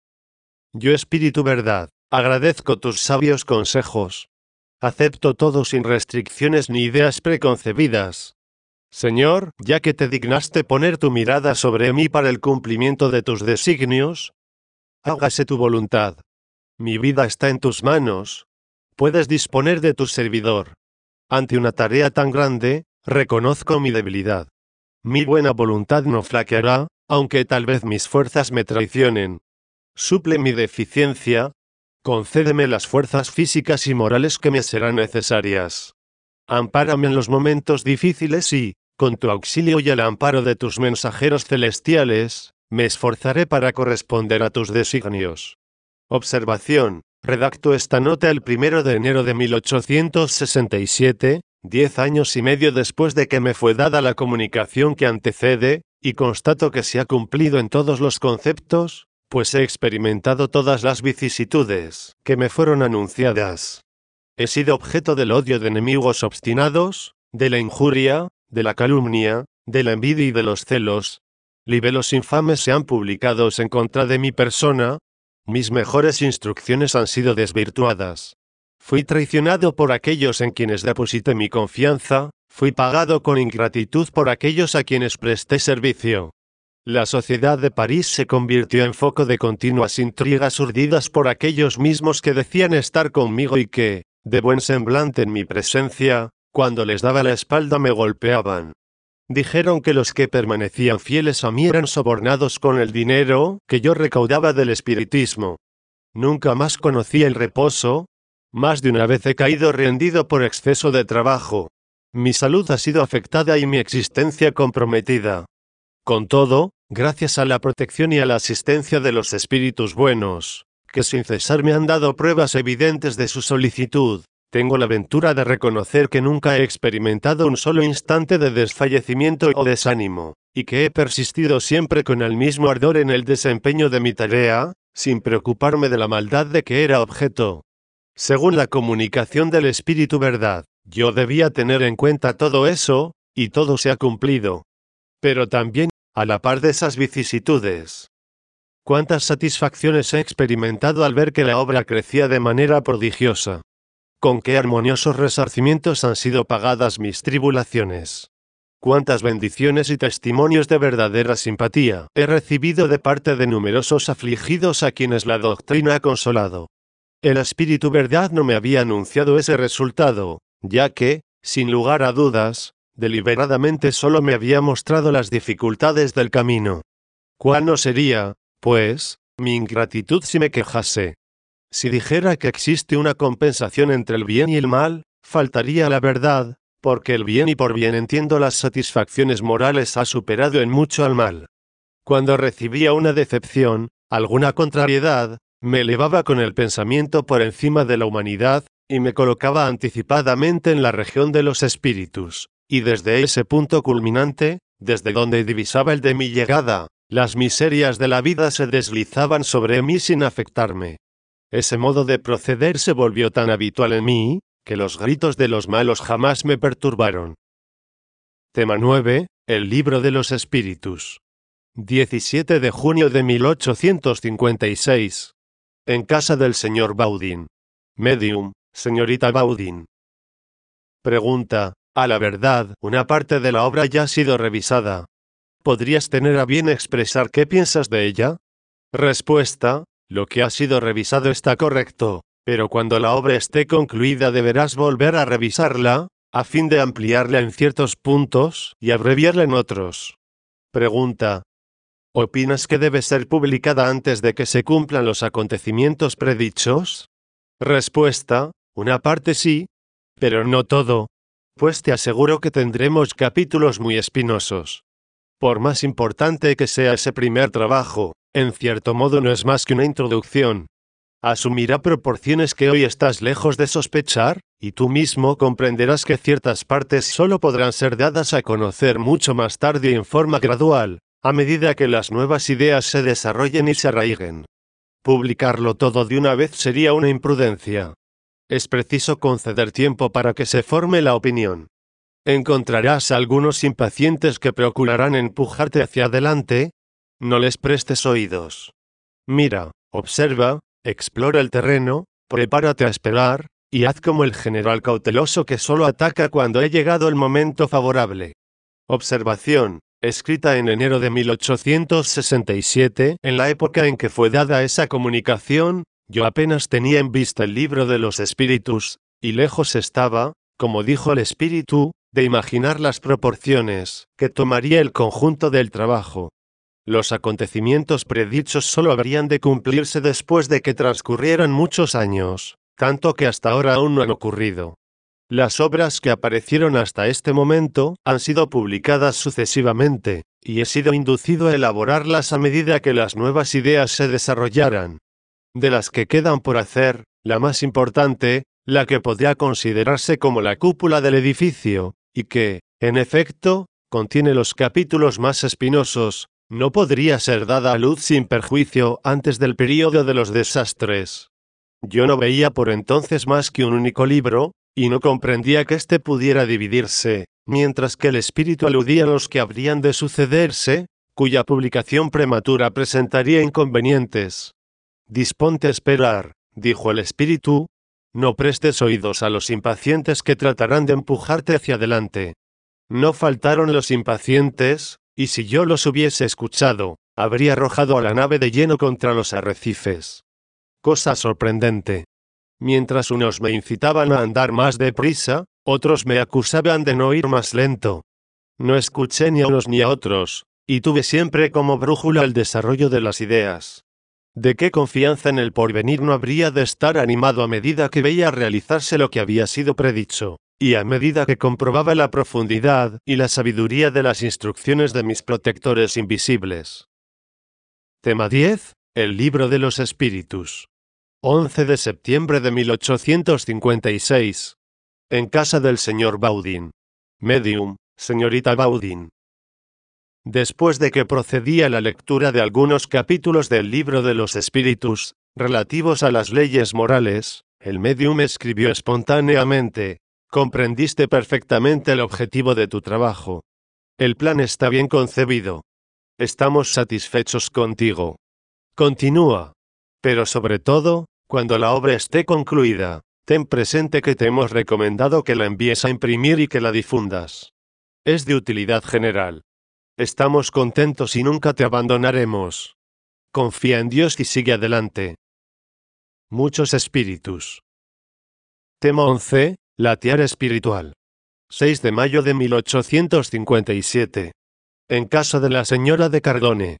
Yo, Espíritu Verdad, agradezco tus sabios consejos. Acepto todo sin restricciones ni ideas preconcebidas. Señor, ya que te dignaste poner tu mirada sobre mí para el cumplimiento de tus designios, hágase tu voluntad. Mi vida está en tus manos. Puedes disponer de tu servidor. Ante una tarea tan grande, reconozco mi debilidad. Mi buena voluntad no flaqueará, aunque tal vez mis fuerzas me traicionen. Suple mi deficiencia. Concédeme las fuerzas físicas y morales que me serán necesarias. Ampárame en los momentos difíciles y, con tu auxilio y el amparo de tus mensajeros celestiales, me esforzaré para corresponder a tus designios. Observación. Redacto esta nota el primero de enero de mil ochocientos sesenta y siete, diez años y medio después de que me fue dada la comunicación que antecede, y constato que se ha cumplido en todos los conceptos, pues he experimentado todas las vicisitudes que me fueron anunciadas. He sido objeto del odio de enemigos obstinados, de la injuria, de la calumnia, de la envidia y de los celos. Libelos infames se han publicado en contra de mi persona. Mis mejores instrucciones han sido desvirtuadas. Fui traicionado por aquellos en quienes deposité mi confianza, fui pagado con ingratitud por aquellos a quienes presté servicio. La sociedad de París se convirtió en foco de continuas intrigas urdidas por aquellos mismos que decían estar conmigo y que, de buen semblante en mi presencia, cuando les daba la espalda me golpeaban. Dijeron que los que permanecían fieles a mí eran sobornados con el dinero que yo recaudaba del espiritismo. Nunca más conocí el reposo. Más de una vez he caído rendido por exceso de trabajo. Mi salud ha sido afectada y mi existencia comprometida. Con todo, gracias a la protección y a la asistencia de los espíritus buenos, que sin cesar me han dado pruebas evidentes de su solicitud, tengo la ventura de reconocer que nunca he experimentado un solo instante de desfallecimiento o desánimo, y que he persistido siempre con el mismo ardor en el desempeño de mi tarea, sin preocuparme de la maldad de que era objeto. Según la comunicación del Espíritu Verdad, yo debía tener en cuenta todo eso, y todo se ha cumplido. Pero también, a la par de esas vicisitudes, cuántas satisfacciones he experimentado al ver que la obra crecía de manera prodigiosa. Con qué armoniosos resarcimientos han sido pagadas mis tribulaciones. Cuántas bendiciones y testimonios de verdadera simpatía he recibido de parte de numerosos afligidos a quienes la doctrina ha consolado. El Espíritu Verdad no me había anunciado ese resultado, ya que, sin lugar a dudas, deliberadamente solo me había mostrado las dificultades del camino. ¿Cuál no sería, pues, mi ingratitud si me quejase? Si dijera que existe una compensación entre el bien y el mal, faltaría a la verdad, porque el bien y por bien entiendo las satisfacciones morales ha superado en mucho al mal. Cuando recibía una decepción, alguna contrariedad, me elevaba con el pensamiento por encima de la humanidad, y me colocaba anticipadamente en la región de los espíritus, y desde ese punto culminante, desde donde divisaba el de mi llegada, las miserias de la vida se deslizaban sobre mí sin afectarme. Ese modo de proceder se volvió tan habitual en mí, que los gritos de los malos jamás me perturbaron. Tema nueve. El libro de los espíritus. diecisiete de junio de mil ochocientos cincuenta y seis. En casa del señor Baudin. Medium, señorita Baudin. Pregunta. A la verdad, una parte de la obra ya ha sido revisada. ¿Podrías tener a bien expresar qué piensas de ella? Respuesta. Lo que ha sido revisado está correcto. Pero cuando la obra esté concluida deberás volver a revisarla, a fin de ampliarla en ciertos puntos y abreviarla en otros. Pregunta: ¿opinas que debe ser publicada antes de que se cumplan los acontecimientos predichos? Respuesta: una parte sí, pero no todo, pues te aseguro que tendremos capítulos muy espinosos. Por más importante que sea ese primer trabajo, en cierto modo no es más que una introducción. Asumirá proporciones que hoy estás lejos de sospechar, y tú mismo comprenderás que ciertas partes solo podrán ser dadas a conocer mucho más tarde y en forma gradual, a medida que las nuevas ideas se desarrollen y se arraiguen. Publicarlo todo de una vez sería una imprudencia. Es preciso conceder tiempo para que se forme la opinión. Encontrarás algunos impacientes que procurarán empujarte hacia adelante. No les prestes oídos. Mira, observa, explora el terreno, prepárate a esperar, y haz como el general cauteloso que solo ataca cuando ha llegado el momento favorable. Observación, escrita en enero de mil ochocientos sesenta y siete, en la época en que fue dada esa comunicación, yo apenas tenía en vista el libro de los espíritus, y lejos estaba, como dijo el espíritu, de imaginar las proporciones que tomaría el conjunto del trabajo. Los acontecimientos predichos solo habrían de cumplirse después de que transcurrieran muchos años, tanto que hasta ahora aún no han ocurrido. Las obras que aparecieron hasta este momento han sido publicadas sucesivamente, y he sido inducido a elaborarlas a medida que las nuevas ideas se desarrollaran. De las que quedan por hacer, la más importante, la que podría considerarse como la cúpula del edificio, y que, en efecto, contiene los capítulos más espinosos, no podría ser dada a luz sin perjuicio antes del período de los desastres. Yo no veía por entonces más que un único libro, y no comprendía que éste pudiera dividirse, mientras que el espíritu aludía a los que habrían de sucederse, cuya publicación prematura presentaría inconvenientes. Disponte a esperar, dijo el espíritu, no prestes oídos a los impacientes que tratarán de empujarte hacia adelante. No faltaron los impacientes, y si yo los hubiese escuchado, habría arrojado a la nave de lleno contra los arrecifes. Cosa sorprendente. Mientras unos me incitaban a andar más deprisa, otros me acusaban de no ir más lento. No escuché ni a unos ni a otros, y tuve siempre como brújula el desarrollo de las ideas. ¿De qué confianza en el porvenir no habría de estar animado a medida que veía realizarse lo que había sido predicho, y a medida que comprobaba la profundidad y la sabiduría de las instrucciones de mis protectores invisibles? Tema diez. El libro de los espíritus. once de septiembre de mil ochocientos cincuenta y seis. En casa del señor Baudin. Medium, señorita Baudin. Después de que procedí a la lectura de algunos capítulos del libro de los espíritus, relativos a las leyes morales, el medium escribió espontáneamente: comprendiste perfectamente el objetivo de tu trabajo. El plan está bien concebido. Estamos satisfechos contigo. Continúa. Pero sobre todo, cuando la obra esté concluida, ten presente que te hemos recomendado que la envíes a imprimir y que la difundas. Es de utilidad general. Estamos contentos y nunca te abandonaremos. Confía en Dios y sigue adelante. Muchos espíritus. Tema once. La tiara espiritual. seis de mayo de mil ochocientos cincuenta y siete. En casa de la señora de Cardone.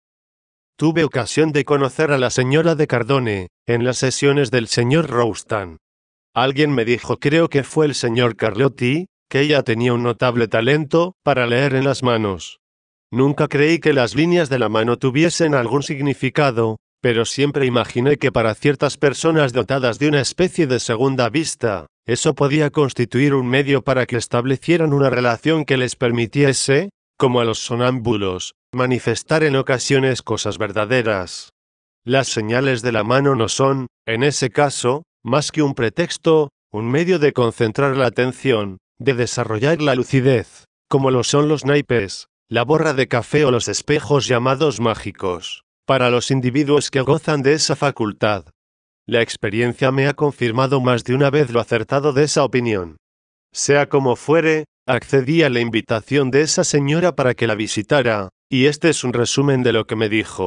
Tuve ocasión de conocer a la señora de Cardone, en las sesiones del señor Roustan. Alguien me dijo, creo que fue el señor Carlotti, que ella tenía un notable talento para leer en las manos. Nunca creí que las líneas de la mano tuviesen algún significado, pero siempre imaginé que para ciertas personas dotadas de una especie de segunda vista, eso podía constituir un medio para que establecieran una relación que les permitiese, como a los sonámbulos, manifestar en ocasiones cosas verdaderas. Las señales de la mano no son, en ese caso, más que un pretexto, un medio de concentrar la atención, de desarrollar la lucidez, como lo son los naipes, la borra de café o los espejos llamados mágicos, para los individuos que gozan de esa facultad. La experiencia me ha confirmado más de una vez lo acertado de esa opinión. Sea como fuere, accedí a la invitación de esa señora para que la visitara, y este es un resumen de lo que me dijo.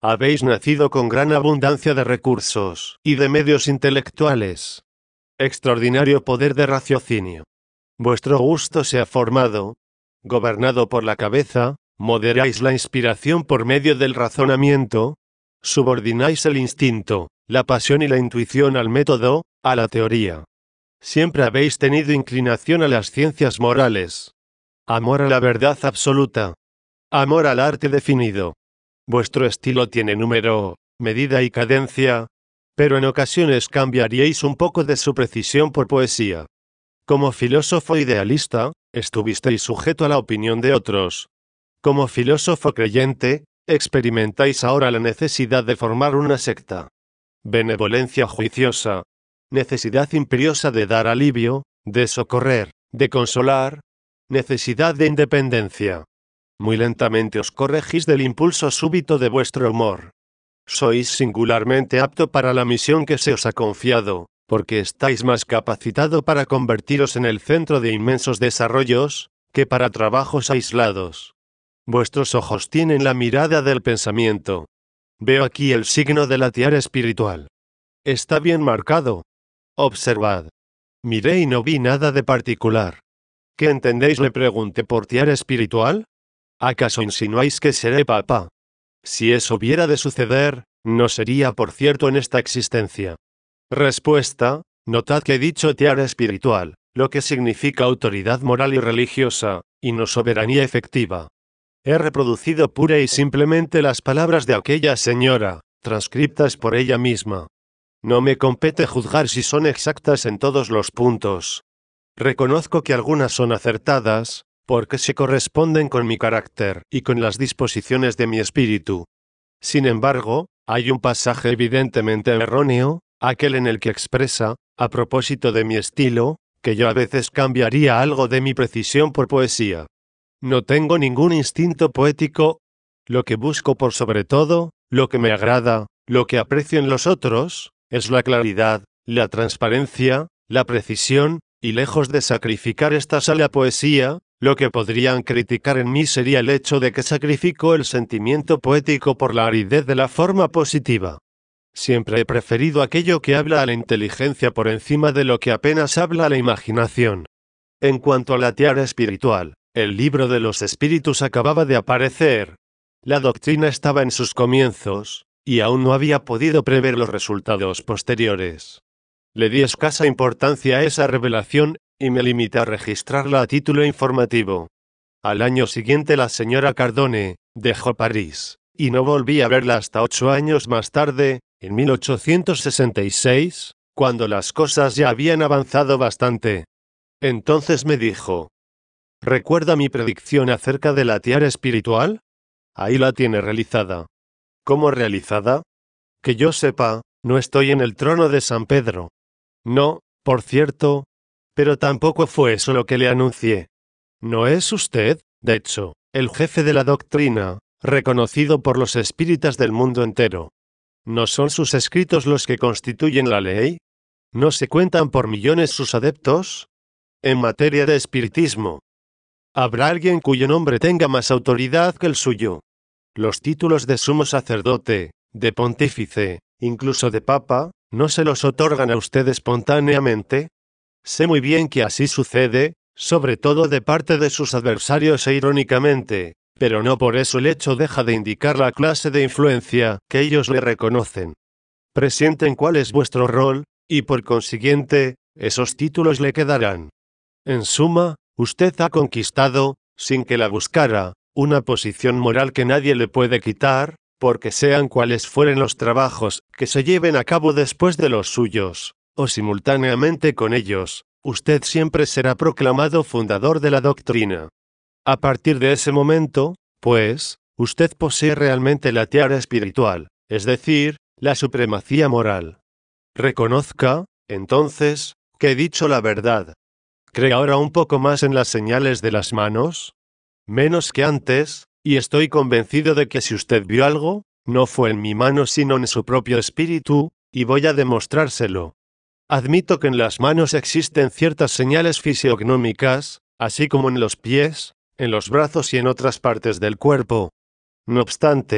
Habéis nacido con gran abundancia de recursos y de medios intelectuales. Extraordinario poder de raciocinio. Vuestro gusto se ha formado. Gobernado por la cabeza, moderáis la inspiración por medio del razonamiento. Subordináis el instinto, la pasión y la intuición al método, a la teoría. Siempre habéis tenido inclinación a las ciencias morales. Amor a la verdad absoluta. Amor al arte definido. Vuestro estilo tiene número, medida y cadencia, pero en ocasiones cambiaríais un poco de su precisión por poesía. Como filósofo idealista, estuvisteis sujeto a la opinión de otros. Como filósofo creyente, experimentáis ahora la necesidad de formar una secta. Benevolencia juiciosa. Necesidad imperiosa de dar alivio, de socorrer, de consolar. Necesidad de independencia. Muy lentamente os corregís del impulso súbito de vuestro humor. Sois singularmente apto para la misión que se os ha confiado, porque estáis más capacitado para convertiros en el centro de inmensos desarrollos, que para trabajos aislados. Vuestros ojos tienen la mirada del pensamiento. Veo aquí el signo de la tiara espiritual. Está bien marcado. Observad. Miré y no vi nada de particular. ¿Qué entendéis? Le pregunté por tiara espiritual. ¿Acaso insinuáis que seré papa? Si eso hubiera de suceder, no sería por cierto en esta existencia. Respuesta: notad que he dicho tiara espiritual, lo que significa autoridad moral y religiosa, y no soberanía efectiva. He reproducido pura y simplemente las palabras de aquella señora, transcriptas por ella misma. No me compete juzgar si son exactas en todos los puntos. Reconozco que algunas son acertadas, porque se corresponden con mi carácter y con las disposiciones de mi espíritu. Sin embargo, hay un pasaje evidentemente erróneo, aquel en el que expresa, a propósito de mi estilo, que yo a veces cambiaría algo de mi precisión por poesía. No tengo ningún instinto poético. Lo que busco por sobre todo, lo que me agrada, lo que aprecio en los otros, es la claridad, la transparencia, la precisión, y lejos de sacrificar estas a la poesía, lo que podrían criticar en mí sería el hecho de que sacrifico el sentimiento poético por la aridez de la forma positiva. Siempre he preferido aquello que habla a la inteligencia por encima de lo que apenas habla a la imaginación. En cuanto a la tiara espiritual, el libro de los espíritus acababa de aparecer. La doctrina estaba en sus comienzos, y aún no había podido prever los resultados posteriores. Le di escasa importancia a esa revelación, y me limité a registrarla a título informativo. Al año siguiente la señora Cardone dejó París, y no volví a verla hasta ocho años más tarde, en mil ochocientos sesenta y seis, cuando las cosas ya habían avanzado bastante. Entonces me dijo: ¿recuerda mi predicción acerca de la tiara espiritual? Ahí la tiene realizada. ¿Cómo realizada? Que yo sepa, no estoy en el trono de San Pedro. No, por cierto, pero tampoco fue eso lo que le anuncié. ¿No es usted, de hecho, el jefe de la doctrina, reconocido por los espíritas del mundo entero? ¿No son sus escritos los que constituyen la ley? ¿No se cuentan por millones sus adeptos? En materia de espiritismo, ¿habrá alguien cuyo nombre tenga más autoridad que el suyo? Los títulos de sumo sacerdote, de pontífice, incluso de papa, ¿no se los otorgan a usted espontáneamente? Sé muy bien que así sucede, sobre todo de parte de sus adversarios e irónicamente, pero no por eso el hecho deja de indicar la clase de influencia que ellos le reconocen. Presienten cuál es vuestro rol, y por consiguiente, esos títulos le quedarán. En suma, usted ha conquistado, sin que la buscara, una posición moral que nadie le puede quitar, porque sean cuales fueren los trabajos que se lleven a cabo después de los suyos, o simultáneamente con ellos, usted siempre será proclamado fundador de la doctrina. A partir de ese momento, pues, usted posee realmente la tiara espiritual, es decir, la supremacía moral. Reconozca, entonces, que he dicho la verdad. ¿Cree ahora un poco más en las señales de las manos? Menos que antes, y estoy convencido de que si usted vio algo, no fue en mi mano sino en su propio espíritu, y voy a demostrárselo. Admito que en las manos existen ciertas señales fisiognómicas, así como en los pies, en los brazos y en otras partes del cuerpo. No obstante,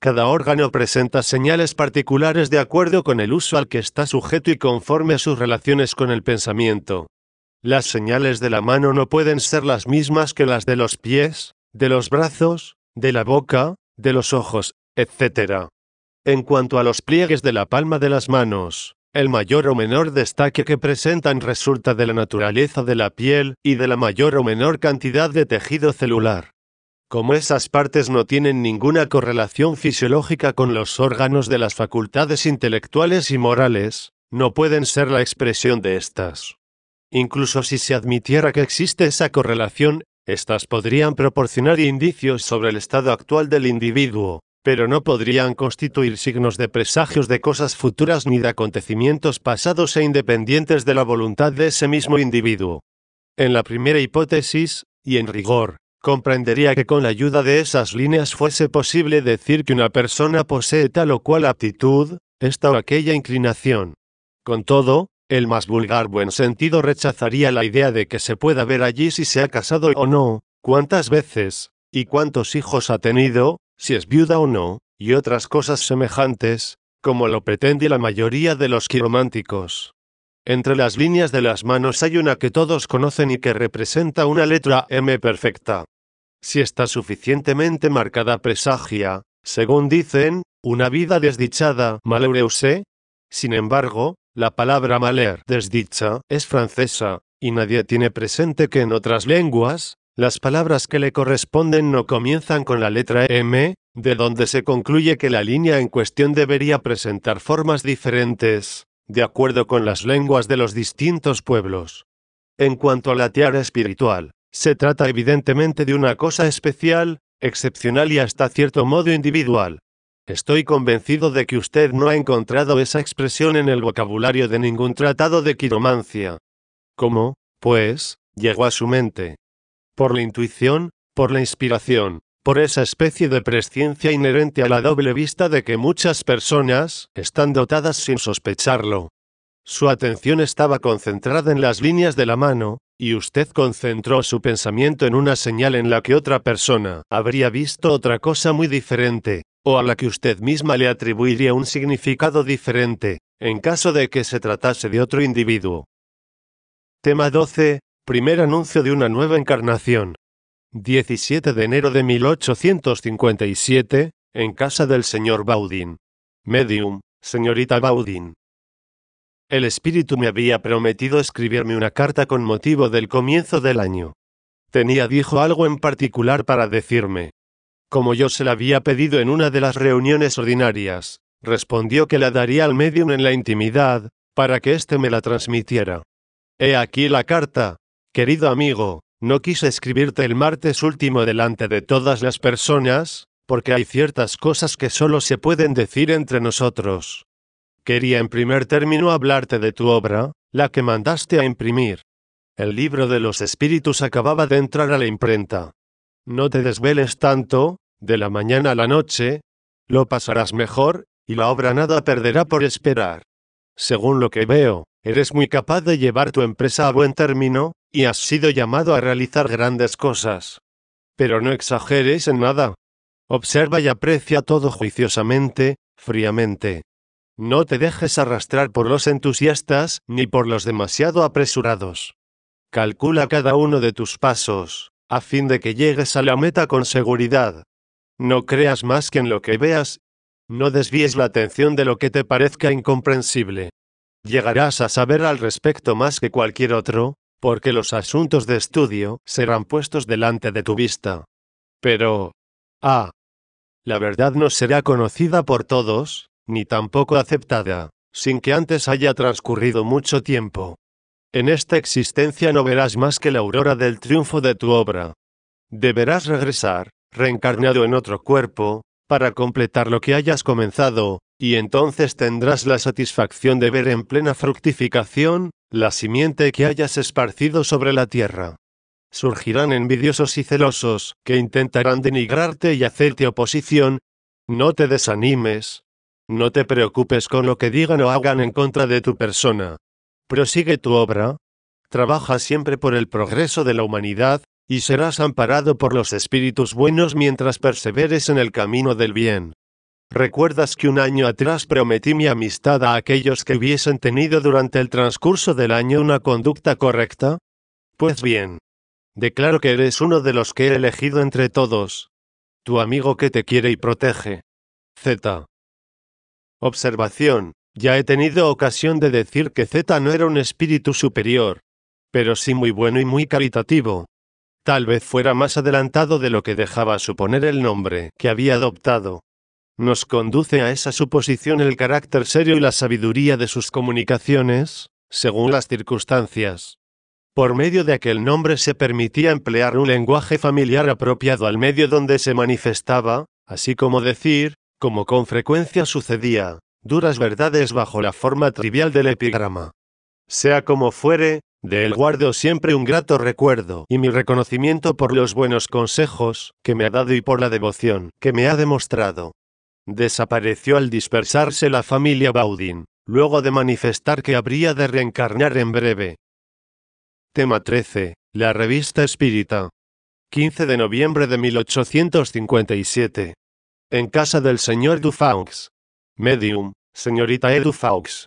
Cada órgano presenta señales particulares de acuerdo con el uso al que está sujeto y conforme a sus relaciones con el pensamiento. Las señales de la mano no pueden ser las mismas que las de los pies, de los brazos, de la boca, de los ojos, etcétera. En cuanto a los pliegues de la palma de las manos, el mayor o menor destaque que presentan resulta de la naturaleza de la piel y de la mayor o menor cantidad de tejido celular. Como esas partes no tienen ninguna correlación fisiológica con los órganos de las facultades intelectuales y morales, no pueden ser la expresión de estas. Incluso si se admitiera que existe esa correlación, estas podrían proporcionar indicios sobre el estado actual del individuo, pero no podrían constituir signos de presagios de cosas futuras ni de acontecimientos pasados e independientes de la voluntad de ese mismo individuo. En la primera hipótesis, y en rigor, comprendería que con la ayuda de esas líneas fuese posible decir que una persona posee tal o cual aptitud, esta o aquella inclinación. Con todo, el más vulgar buen sentido rechazaría la idea de que se pueda ver allí si se ha casado o no, cuántas veces, y cuántos hijos ha tenido, si es viuda o no, y otras cosas semejantes, como lo pretende la mayoría de los quirománticos. Entre las líneas de las manos hay una que todos conocen y que representa una letra M perfecta. Si está suficientemente marcada presagia, según dicen, una vida desdichada, malheureuse. Sin embargo, la palabra malheur, desdicha, es francesa, y nadie tiene presente que en otras lenguas, las palabras que le corresponden no comienzan con la letra M, de donde se concluye que la línea en cuestión debería presentar formas diferentes, de acuerdo con las lenguas de los distintos pueblos. En cuanto a la tiara espiritual, se trata evidentemente de una cosa especial, excepcional y hasta cierto modo individual. Estoy convencido de que usted no ha encontrado esa expresión en el vocabulario de ningún tratado de quiromancia. ¿Cómo, pues, llegó a su mente? Por la intuición, por la inspiración, por esa especie de presciencia inherente a la doble vista de que muchas personas están dotadas sin sospecharlo. Su atención estaba concentrada en las líneas de la mano, y usted concentró su pensamiento en una señal en la que otra persona habría visto otra cosa muy diferente, o a la que usted misma le atribuiría un significado diferente, en caso de que se tratase de otro individuo. Tema doce. Primer anuncio de una nueva encarnación. diecisiete de enero de mil ochocientos cincuenta y siete, en casa del señor Baudin. Medium, señorita Baudin. El espíritu me había prometido escribirme una carta con motivo del comienzo del año. Tenía, dijo, algo en particular para decirme. Como yo se la había pedido en una de las reuniones ordinarias, respondió que la daría al medium en la intimidad, para que éste me la transmitiera. He aquí la carta. Querido amigo, no quise escribirte el martes último delante de todas las personas, porque hay ciertas cosas que solo se pueden decir entre nosotros. Quería en primer término hablarte de tu obra, la que mandaste a imprimir. El libro de los espíritus acababa de entrar a la imprenta. No te desveles tanto, de la mañana a la noche, lo pasarás mejor, y la obra nada perderá por esperar. Según lo que veo, eres muy capaz de llevar tu empresa a buen término, y has sido llamado a realizar grandes cosas. Pero no exageres en nada. Observa y aprecia todo juiciosamente, fríamente. No te dejes arrastrar por los entusiastas, ni por los demasiado apresurados. Calcula cada uno de tus pasos, a fin de que llegues a la meta con seguridad. No creas más que en lo que veas. No desvíes la atención de lo que te parezca incomprensible. Llegarás a saber al respecto más que cualquier otro, porque los asuntos de estudio serán puestos delante de tu vista. Pero, ah, la verdad no será conocida por todos, ni tampoco aceptada, sin que antes haya transcurrido mucho tiempo. En esta existencia no verás más que la aurora del triunfo de tu obra. Deberás regresar, reencarnado en otro cuerpo, para completar lo que hayas comenzado, y entonces tendrás la satisfacción de ver en plena fructificación la simiente que hayas esparcido sobre la tierra. Surgirán envidiosos y celosos, que intentarán denigrarte y hacerte oposición. No te desanimes. No te preocupes con lo que digan o hagan en contra de tu persona. Prosigue tu obra. Trabaja siempre por el progreso de la humanidad, y serás amparado por los espíritus buenos mientras perseveres en el camino del bien. ¿Recuerdas que un año atrás prometí mi amistad a aquellos que hubiesen tenido durante el transcurso del año una conducta correcta? Pues bien, declaro que eres uno de los que he elegido entre todos. Tu amigo que te quiere y protege. Z. Observación. Ya he tenido ocasión de decir que Z no era un espíritu superior, pero sí muy bueno y muy caritativo. Tal vez fuera más adelantado de lo que dejaba suponer el nombre que había adoptado. Nos conduce a esa suposición el carácter serio y la sabiduría de sus comunicaciones, según las circunstancias. Por medio de aquel nombre se permitía emplear un lenguaje familiar apropiado al medio donde se manifestaba, así como decir, como con frecuencia sucedía, duras verdades bajo la forma trivial del epigrama. Sea como fuere, de él guardo siempre un grato recuerdo y mi reconocimiento por los buenos consejos que me ha dado y por la devoción que me ha demostrado. Desapareció al dispersarse la familia Baudin, luego de manifestar que habría de reencarnar en breve. Tema trece. La Revista Espírita. quince de noviembre de mil ochocientos cincuenta y siete. En casa del señor Dufaux. Medium, señorita E. Dufaux.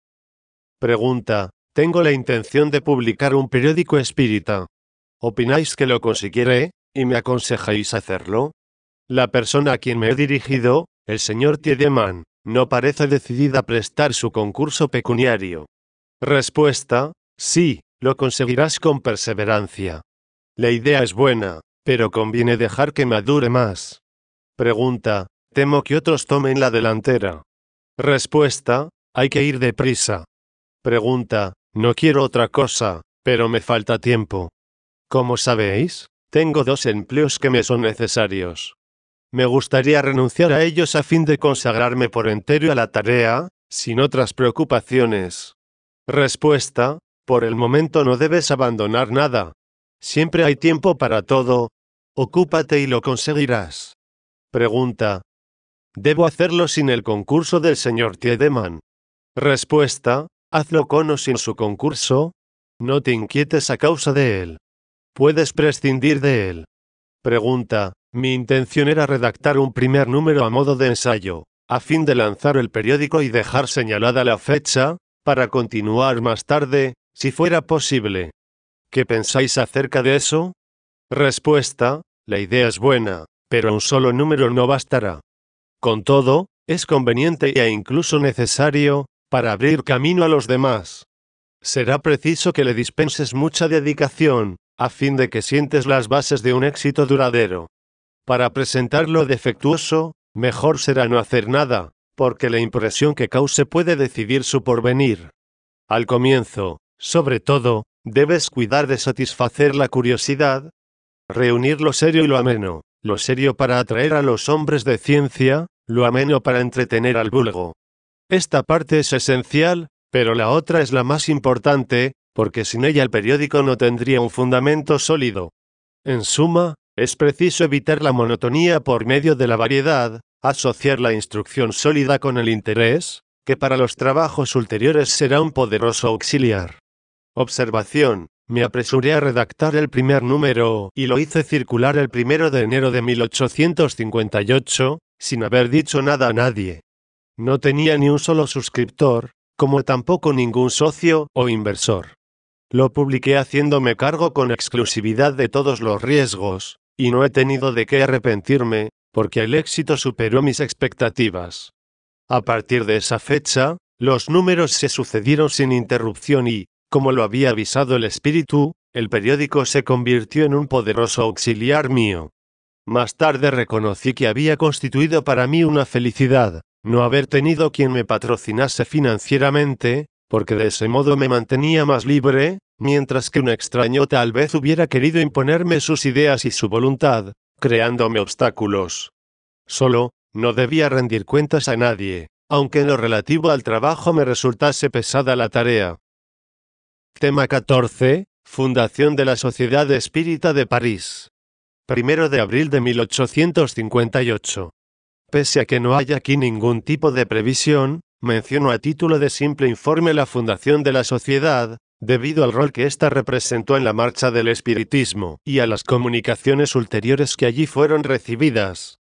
Pregunta. Tengo la intención de publicar un periódico espírita. ¿Opináis que lo conseguiré, y me aconsejáis hacerlo? La persona a quien me he dirigido, el señor Tiedemann, no parece decidida a prestar su concurso pecuniario. Respuesta. Sí, lo conseguirás con perseverancia. La idea es buena, pero conviene dejar que madure más. Pregunta. Temo que otros tomen la delantera. Respuesta. Hay que ir deprisa. Pregunta. No quiero otra cosa, pero me falta tiempo. Como sabéis, tengo dos empleos que me son necesarios. Me gustaría renunciar a ellos a fin de consagrarme por entero a la tarea, sin otras preocupaciones. Respuesta. Por el momento no debes abandonar nada. Siempre hay tiempo para todo. Ocúpate y lo conseguirás. Pregunta. ¿Debo hacerlo sin el concurso del señor Tiedemann? Respuesta. Hazlo con o sin su concurso. No te inquietes a causa de él. Puedes prescindir de él. Pregunta. Mi intención era redactar un primer número a modo de ensayo, a fin de lanzar el periódico y dejar señalada la fecha, para continuar más tarde, si fuera posible. ¿Qué pensáis acerca de eso? Respuesta. La idea es buena, pero un solo número no bastará. Con todo, es conveniente e incluso necesario, para abrir camino a los demás. Será preciso que le dispenses mucha dedicación, a fin de que sientes las bases de un éxito duradero. Para presentar lo defectuoso, mejor será no hacer nada, porque la impresión que cause puede decidir su porvenir. Al comienzo, sobre todo, debes cuidar de satisfacer la curiosidad, reunir lo serio y lo ameno, lo serio para atraer a los hombres de ciencia, lo ameno para entretener al vulgo. Esta parte es esencial, pero la otra es la más importante, porque sin ella el periódico no tendría un fundamento sólido. En suma, es preciso evitar la monotonía por medio de la variedad, asociar la instrucción sólida con el interés, que para los trabajos ulteriores será un poderoso auxiliar. Observación. Me apresuré a redactar el primer número y lo hice circular el primero de enero de mil ochocientos cincuenta y ocho, sin haber dicho nada a nadie. No tenía ni un solo suscriptor, como tampoco ningún socio o inversor. Lo publiqué haciéndome cargo con exclusividad de todos los riesgos, y no he tenido de qué arrepentirme, porque el éxito superó mis expectativas. A partir de esa fecha, los números se sucedieron sin interrupción y, como lo había avisado el espíritu, el periódico se convirtió en un poderoso auxiliar mío. Más tarde reconocí que había constituido para mí una felicidad no haber tenido quien me patrocinase financieramente, porque de ese modo me mantenía más libre, mientras que un extraño tal vez hubiera querido imponerme sus ideas y su voluntad, creándome obstáculos. Solo, no debía rendir cuentas a nadie, aunque en lo relativo al trabajo me resultase pesada la tarea. Tema catorce. Fundación de la Sociedad Espírita de París. Primero de abril de mil ochocientos cincuenta y ocho. Pese a que no haya aquí ningún tipo de previsión, menciono a título de simple informe la fundación de la sociedad, debido al rol que ésta representó en la marcha del espiritismo, y a las comunicaciones ulteriores que allí fueron recibidas.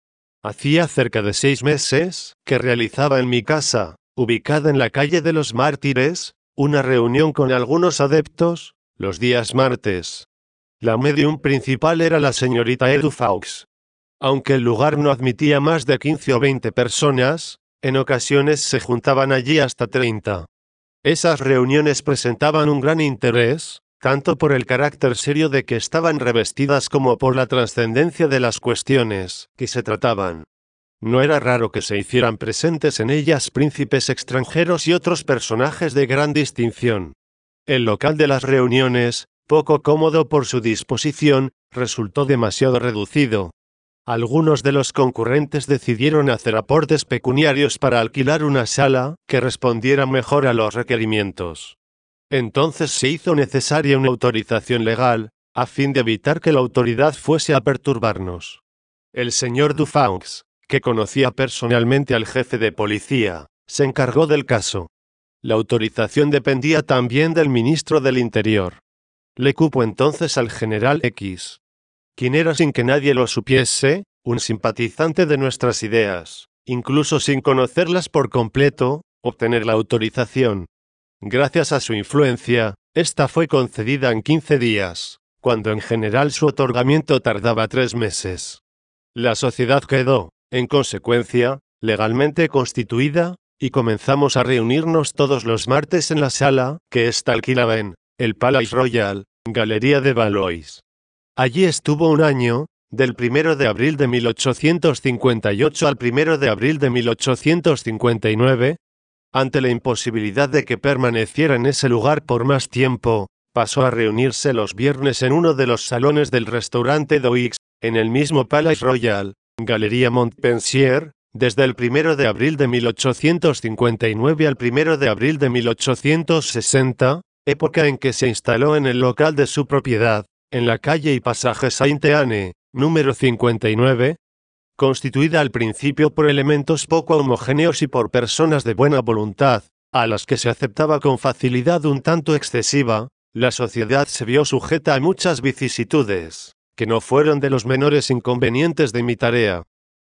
Hacía cerca de seis meses que realizaba en mi casa, ubicada en la calle de los Mártires, una reunión con algunos adeptos, los días martes. La medium principal era la señorita Edu Fawkes. Aunque el lugar no admitía más de quince o veinte personas, en ocasiones se juntaban allí hasta treinta. Esas reuniones presentaban un gran interés, tanto por el carácter serio de que estaban revestidas como por la trascendencia de las cuestiones que se trataban. No era raro que se hicieran presentes en ellas príncipes extranjeros y otros personajes de gran distinción. El local de las reuniones, poco cómodo por su disposición, resultó demasiado reducido. Algunos de los concurrentes decidieron hacer aportes pecuniarios para alquilar una sala que respondiera mejor a los requerimientos. Entonces se hizo necesaria una autorización legal, a fin de evitar que la autoridad fuese a perturbarnos. El señor Dufaux, que conocía personalmente al jefe de policía, se encargó del caso. La autorización dependía también del ministro del Interior. Le cupo entonces al general X, quien era sin que nadie lo supiese, un simpatizante de nuestras ideas, incluso sin conocerlas por completo, obtener la autorización. Gracias a su influencia, esta fue concedida en quince días, cuando en general su otorgamiento tardaba tres meses. La sociedad quedó, en consecuencia, legalmente constituida, y comenzamos a reunirnos todos los martes en la sala que ésta alquilaba en el Palais Royal, Galería de Valois. Allí estuvo un año, del primero de abril de mil ochocientos cincuenta y ocho al primero de abril de mil ochocientos cincuenta y nueve. Ante la imposibilidad de que permaneciera en ese lugar por más tiempo, pasó a reunirse los viernes en uno de los salones del restaurante Doix, en el mismo Palais Royal, Galería Montpensier, desde el primero de abril de mil ochocientos cincuenta y nueve al primero de abril de mil ochocientos sesenta, época en que se instaló en el local de su propiedad, en la calle y pasaje Sainte-Anne, número cincuenta y nueve, constituida al principio por elementos poco homogéneos y por personas de buena voluntad, a las que se aceptaba con facilidad un tanto excesiva, la sociedad se vio sujeta a muchas vicisitudes, que no fueron de los menores inconvenientes de mi tarea.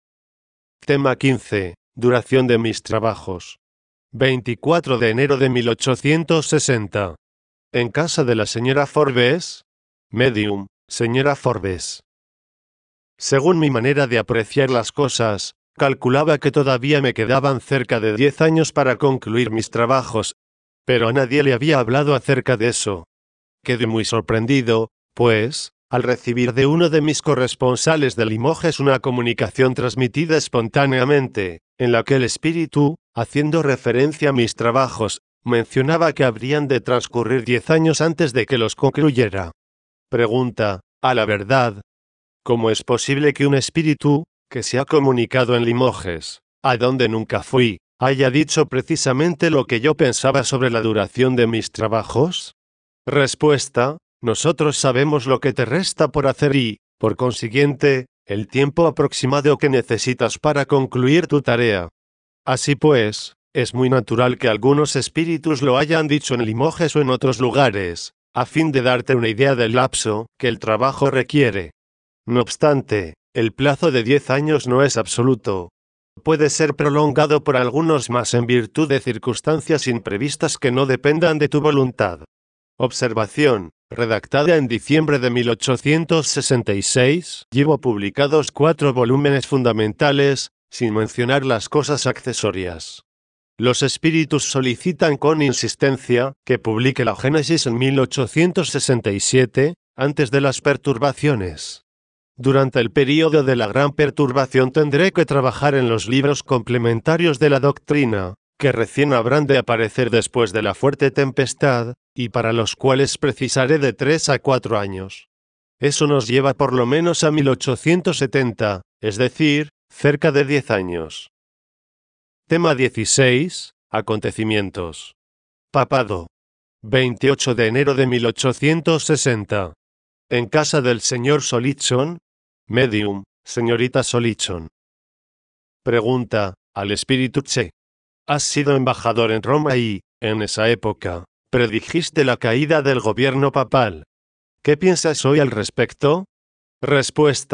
Tema quince. Duración de mis trabajos. veinticuatro de enero de mil ochocientos sesenta. En casa de la señora Forbes. Medium, señora Forbes. Según mi manera de apreciar las cosas, calculaba que todavía me quedaban cerca de diez años para concluir mis trabajos, pero a nadie le había hablado acerca de eso. Quedé muy sorprendido, pues, al recibir de uno de mis corresponsales de Limoges una comunicación transmitida espontáneamente, en la que el espíritu, haciendo referencia a mis trabajos, mencionaba que habrían de transcurrir diez años antes de que los concluyera. Pregunta, a la verdad, ¿cómo es posible que un espíritu, que se ha comunicado en Limoges, a donde nunca fui, haya dicho precisamente lo que yo pensaba sobre la duración de mis trabajos? Respuesta, nosotros sabemos lo que te resta por hacer y, por consiguiente, el tiempo aproximado que necesitas para concluir tu tarea. Así pues, es muy natural que algunos espíritus lo hayan dicho en Limoges o en otros lugares, a fin de darte una idea del lapso que el trabajo requiere. No obstante, el plazo de diez años no es absoluto. Puede ser prolongado por algunos más en virtud de circunstancias imprevistas que no dependan de tu voluntad. Observación, redactada en diciembre de mil ochocientos sesenta y seis, llevo publicados cuatro volúmenes fundamentales, sin mencionar las cosas accesorias. Los espíritus solicitan con insistencia que publique la Génesis en mil ochocientos sesenta y siete, antes de las perturbaciones. Durante el período de la gran perturbación tendré que trabajar en los libros complementarios de la doctrina, que recién habrán de aparecer después de la fuerte tempestad, y para los cuales precisaré de tres a cuatro años. Eso nos lleva por lo menos a mil ochocientos setenta, es decir, cerca de diez años. Tema dieciséis. Acontecimientos. Papado. veintiocho de enero de mil ochocientos sesenta. En casa del señor Solichon. Medium, señorita Solichon. Pregunta, al espíritu Che. Has sido embajador en Roma y, en esa época, predijiste la caída del gobierno papal. ¿Qué piensas hoy al respecto? Respuesta,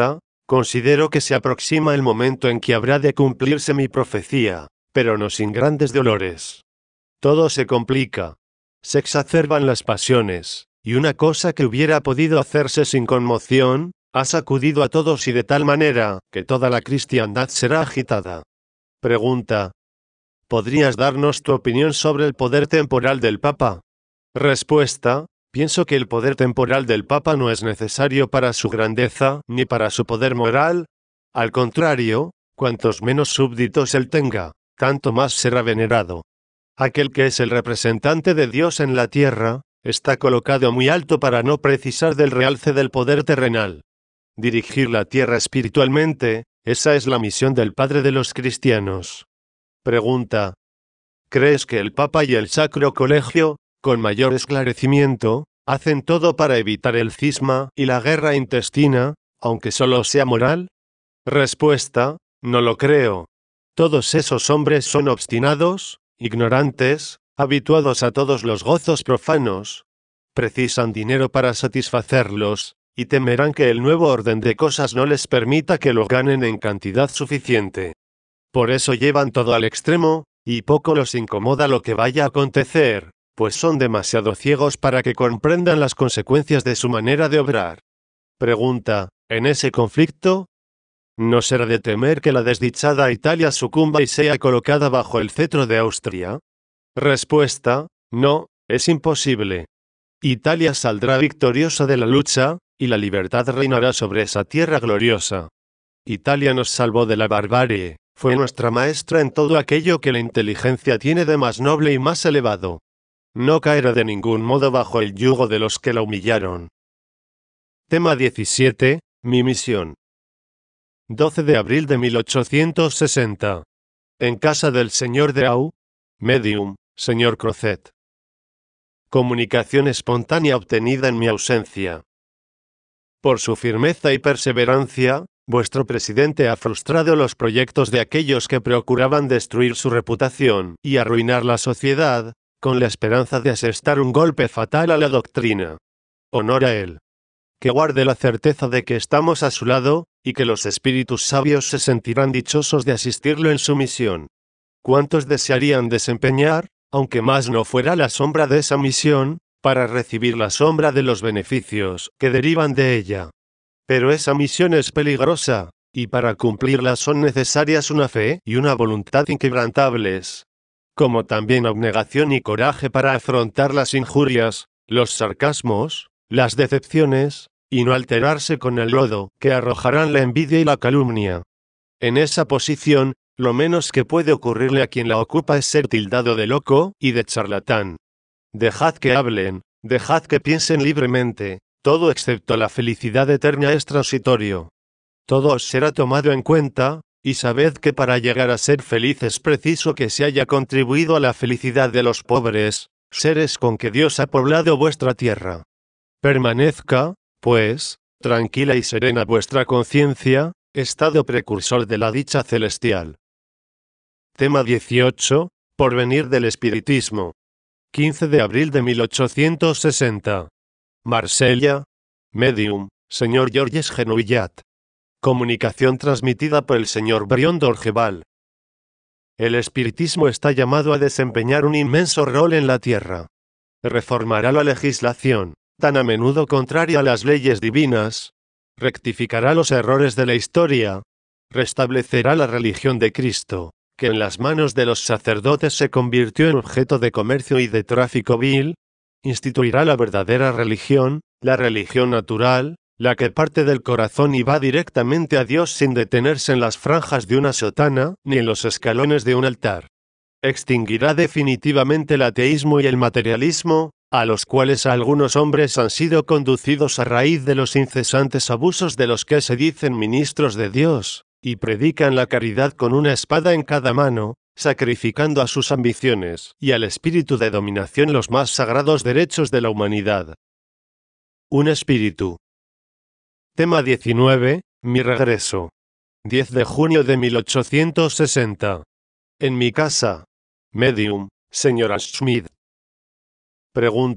Considero que se aproxima el momento en que habrá de cumplirse mi profecía, pero no sin grandes dolores. Todo se complica. Se exacerban las pasiones, y una cosa que hubiera podido hacerse sin conmoción, ha sacudido a todos y de tal manera, que toda la cristiandad será agitada. Pregunta: ¿podrías darnos tu opinión sobre el poder temporal del Papa? Respuesta: pienso que el poder temporal del Papa no es necesario para su grandeza, ni para su poder moral. Al contrario, cuantos menos súbditos él tenga, tanto más será venerado. Aquel que es el representante de Dios en la tierra, está colocado muy alto para no precisar del realce del poder terrenal. Dirigir la tierra espiritualmente, esa es la misión del Padre de los cristianos. Pregunta: ¿crees que el Papa y el Sacro Colegio, con mayor esclarecimiento, hacen todo para evitar el cisma y la guerra intestina, aunque solo sea moral? Respuesta: no lo creo. Todos esos hombres son obstinados, ignorantes, habituados a todos los gozos profanos. Precisan dinero para satisfacerlos, y temerán que el nuevo orden de cosas no les permita que lo ganen en cantidad suficiente. Por eso llevan todo al extremo, y poco los incomoda lo que vaya a acontecer, pues son demasiado ciegos para que comprendan las consecuencias de su manera de obrar. Pregunta: ¿en ese conflicto? ¿No será de temer que la desdichada Italia sucumba y sea colocada bajo el cetro de Austria? Respuesta: no, es imposible. Italia saldrá victoriosa de la lucha, y la libertad reinará sobre esa tierra gloriosa. Italia nos salvó de la barbarie, fue nuestra maestra en todo aquello que la inteligencia tiene de más noble y más elevado. No caerá de ningún modo bajo el yugo de los que la humillaron. Tema diecisiete. Mi misión. doce de abril de mil ochocientos sesenta. En casa del señor Deau, medium, señor Crozet. Comunicación espontánea obtenida en mi ausencia. Por su firmeza y perseverancia, vuestro presidente ha frustrado los proyectos de aquellos que procuraban destruir su reputación y arruinar la sociedad, con la esperanza de asestar un golpe fatal a la doctrina. Honor a él. Que guarde la certeza de que estamos a su lado, y que los espíritus sabios se sentirán dichosos de asistirlo en su misión. ¿Cuántos desearían desempeñar, aunque más no fuera la sombra de esa misión, para recibir la sombra de los beneficios que derivan de ella? Pero esa misión es peligrosa, y para cumplirla son necesarias una fe y una voluntad inquebrantables, como también abnegación y coraje para afrontar las injurias, los sarcasmos, las decepciones, y no alterarse con el lodo que arrojarán la envidia y la calumnia. En esa posición, lo menos que puede ocurrirle a quien la ocupa es ser tildado de loco y de charlatán. Dejad que hablen, dejad que piensen libremente, todo excepto la felicidad eterna es transitorio. Todo os será tomado en cuenta, y sabed que para llegar a ser feliz es preciso que se haya contribuido a la felicidad de los pobres, seres con que Dios ha poblado vuestra tierra. Permanezca, pues, tranquila y serena vuestra conciencia, estado precursor de la dicha celestial. Tema dieciocho. Porvenir del espiritismo. quince de abril de mil ochocientos sesenta. Marsella. Medium, señor Georges Genouillat. Comunicación transmitida por el señor Brion d'Orgeval. El espiritismo está llamado a desempeñar un inmenso rol en la tierra. Reformará la legislación, tan a menudo contraria a las leyes divinas, rectificará los errores de la historia, restablecerá la religión de Cristo, que en las manos de los sacerdotes se convirtió en objeto de comercio y de tráfico vil, instituirá la verdadera religión, la religión natural, la que parte del corazón y va directamente a Dios sin detenerse en las franjas de una sotana, ni en los escalones de un altar. Extinguirá definitivamente el ateísmo y el materialismo, a los cuales algunos hombres han sido conducidos a raíz de los incesantes abusos de los que se dicen ministros de Dios, y predican la caridad con una espada en cada mano, sacrificando a sus ambiciones y al espíritu de dominación los más sagrados derechos de la humanidad. Un espíritu. Tema diecinueve. Mi regreso. diez de junio de mil ochocientos sesenta. En mi casa. Medium, señora Schmid. Pregunta: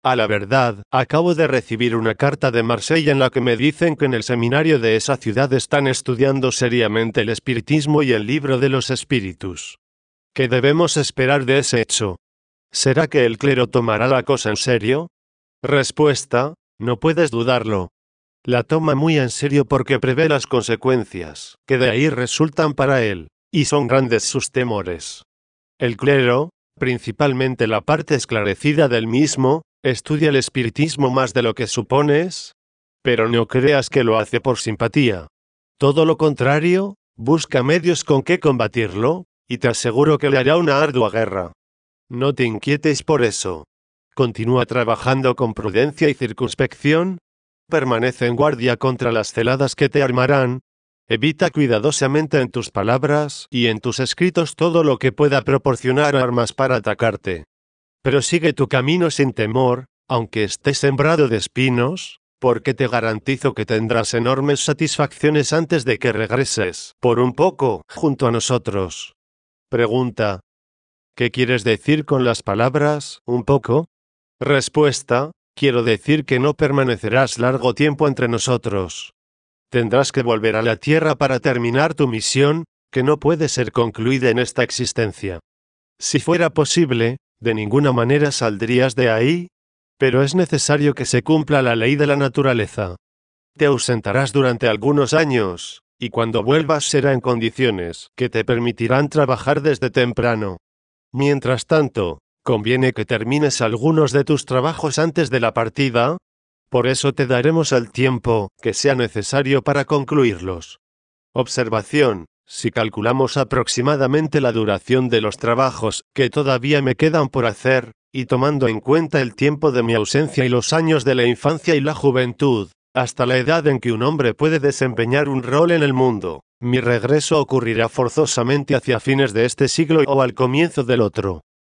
A la verdad, acabo de recibir una carta de Marsella en la que me dicen que en el seminario de esa ciudad están estudiando seriamente el espiritismo y el libro de los espíritus. ¿Qué debemos esperar de ese hecho? ¿Será que el clero tomará la cosa en serio? Respuesta: no puedes dudarlo. La toma muy en serio porque prevé las consecuencias que de ahí resultan para él, y son grandes sus temores. El clero, principalmente la parte esclarecida del mismo, estudia el espiritismo más de lo que supones, pero no creas que lo hace por simpatía. Todo lo contrario, busca medios con que combatirlo, y te aseguro que le hará una ardua guerra. No te inquietes por eso. Continúa trabajando con prudencia y circunspección. Permanece en guardia contra las celadas que te armarán. Evita cuidadosamente en tus palabras y en tus escritos todo lo que pueda proporcionar armas para atacarte. Pero sigue tu camino sin temor, aunque estés sembrado de espinos, porque te garantizo que tendrás enormes satisfacciones antes de que regreses, por un poco, junto a nosotros. Pregunta: ¿qué quieres decir con las palabras, un poco? Respuesta: quiero decir que no permanecerás largo tiempo entre nosotros. Tendrás que volver a la tierra para terminar tu misión, que no puede ser concluida en esta existencia. Si fuera posible, de ninguna manera saldrías de ahí, pero es necesario que se cumpla la ley de la naturaleza. Te ausentarás durante algunos años, y cuando vuelvas será en condiciones que te permitirán trabajar desde temprano. Mientras tanto, conviene que termines algunos de tus trabajos antes de la partida. Por eso te daremos el tiempo que sea necesario para concluirlos. Observación: si calculamos aproximadamente la duración de los trabajos que todavía me quedan por hacer, y tomando en cuenta el tiempo de mi ausencia y los años de la infancia y la juventud, hasta la edad en que un hombre puede desempeñar un rol en el mundo, mi regreso ocurrirá forzosamente hacia fines de este siglo o al comienzo del otro.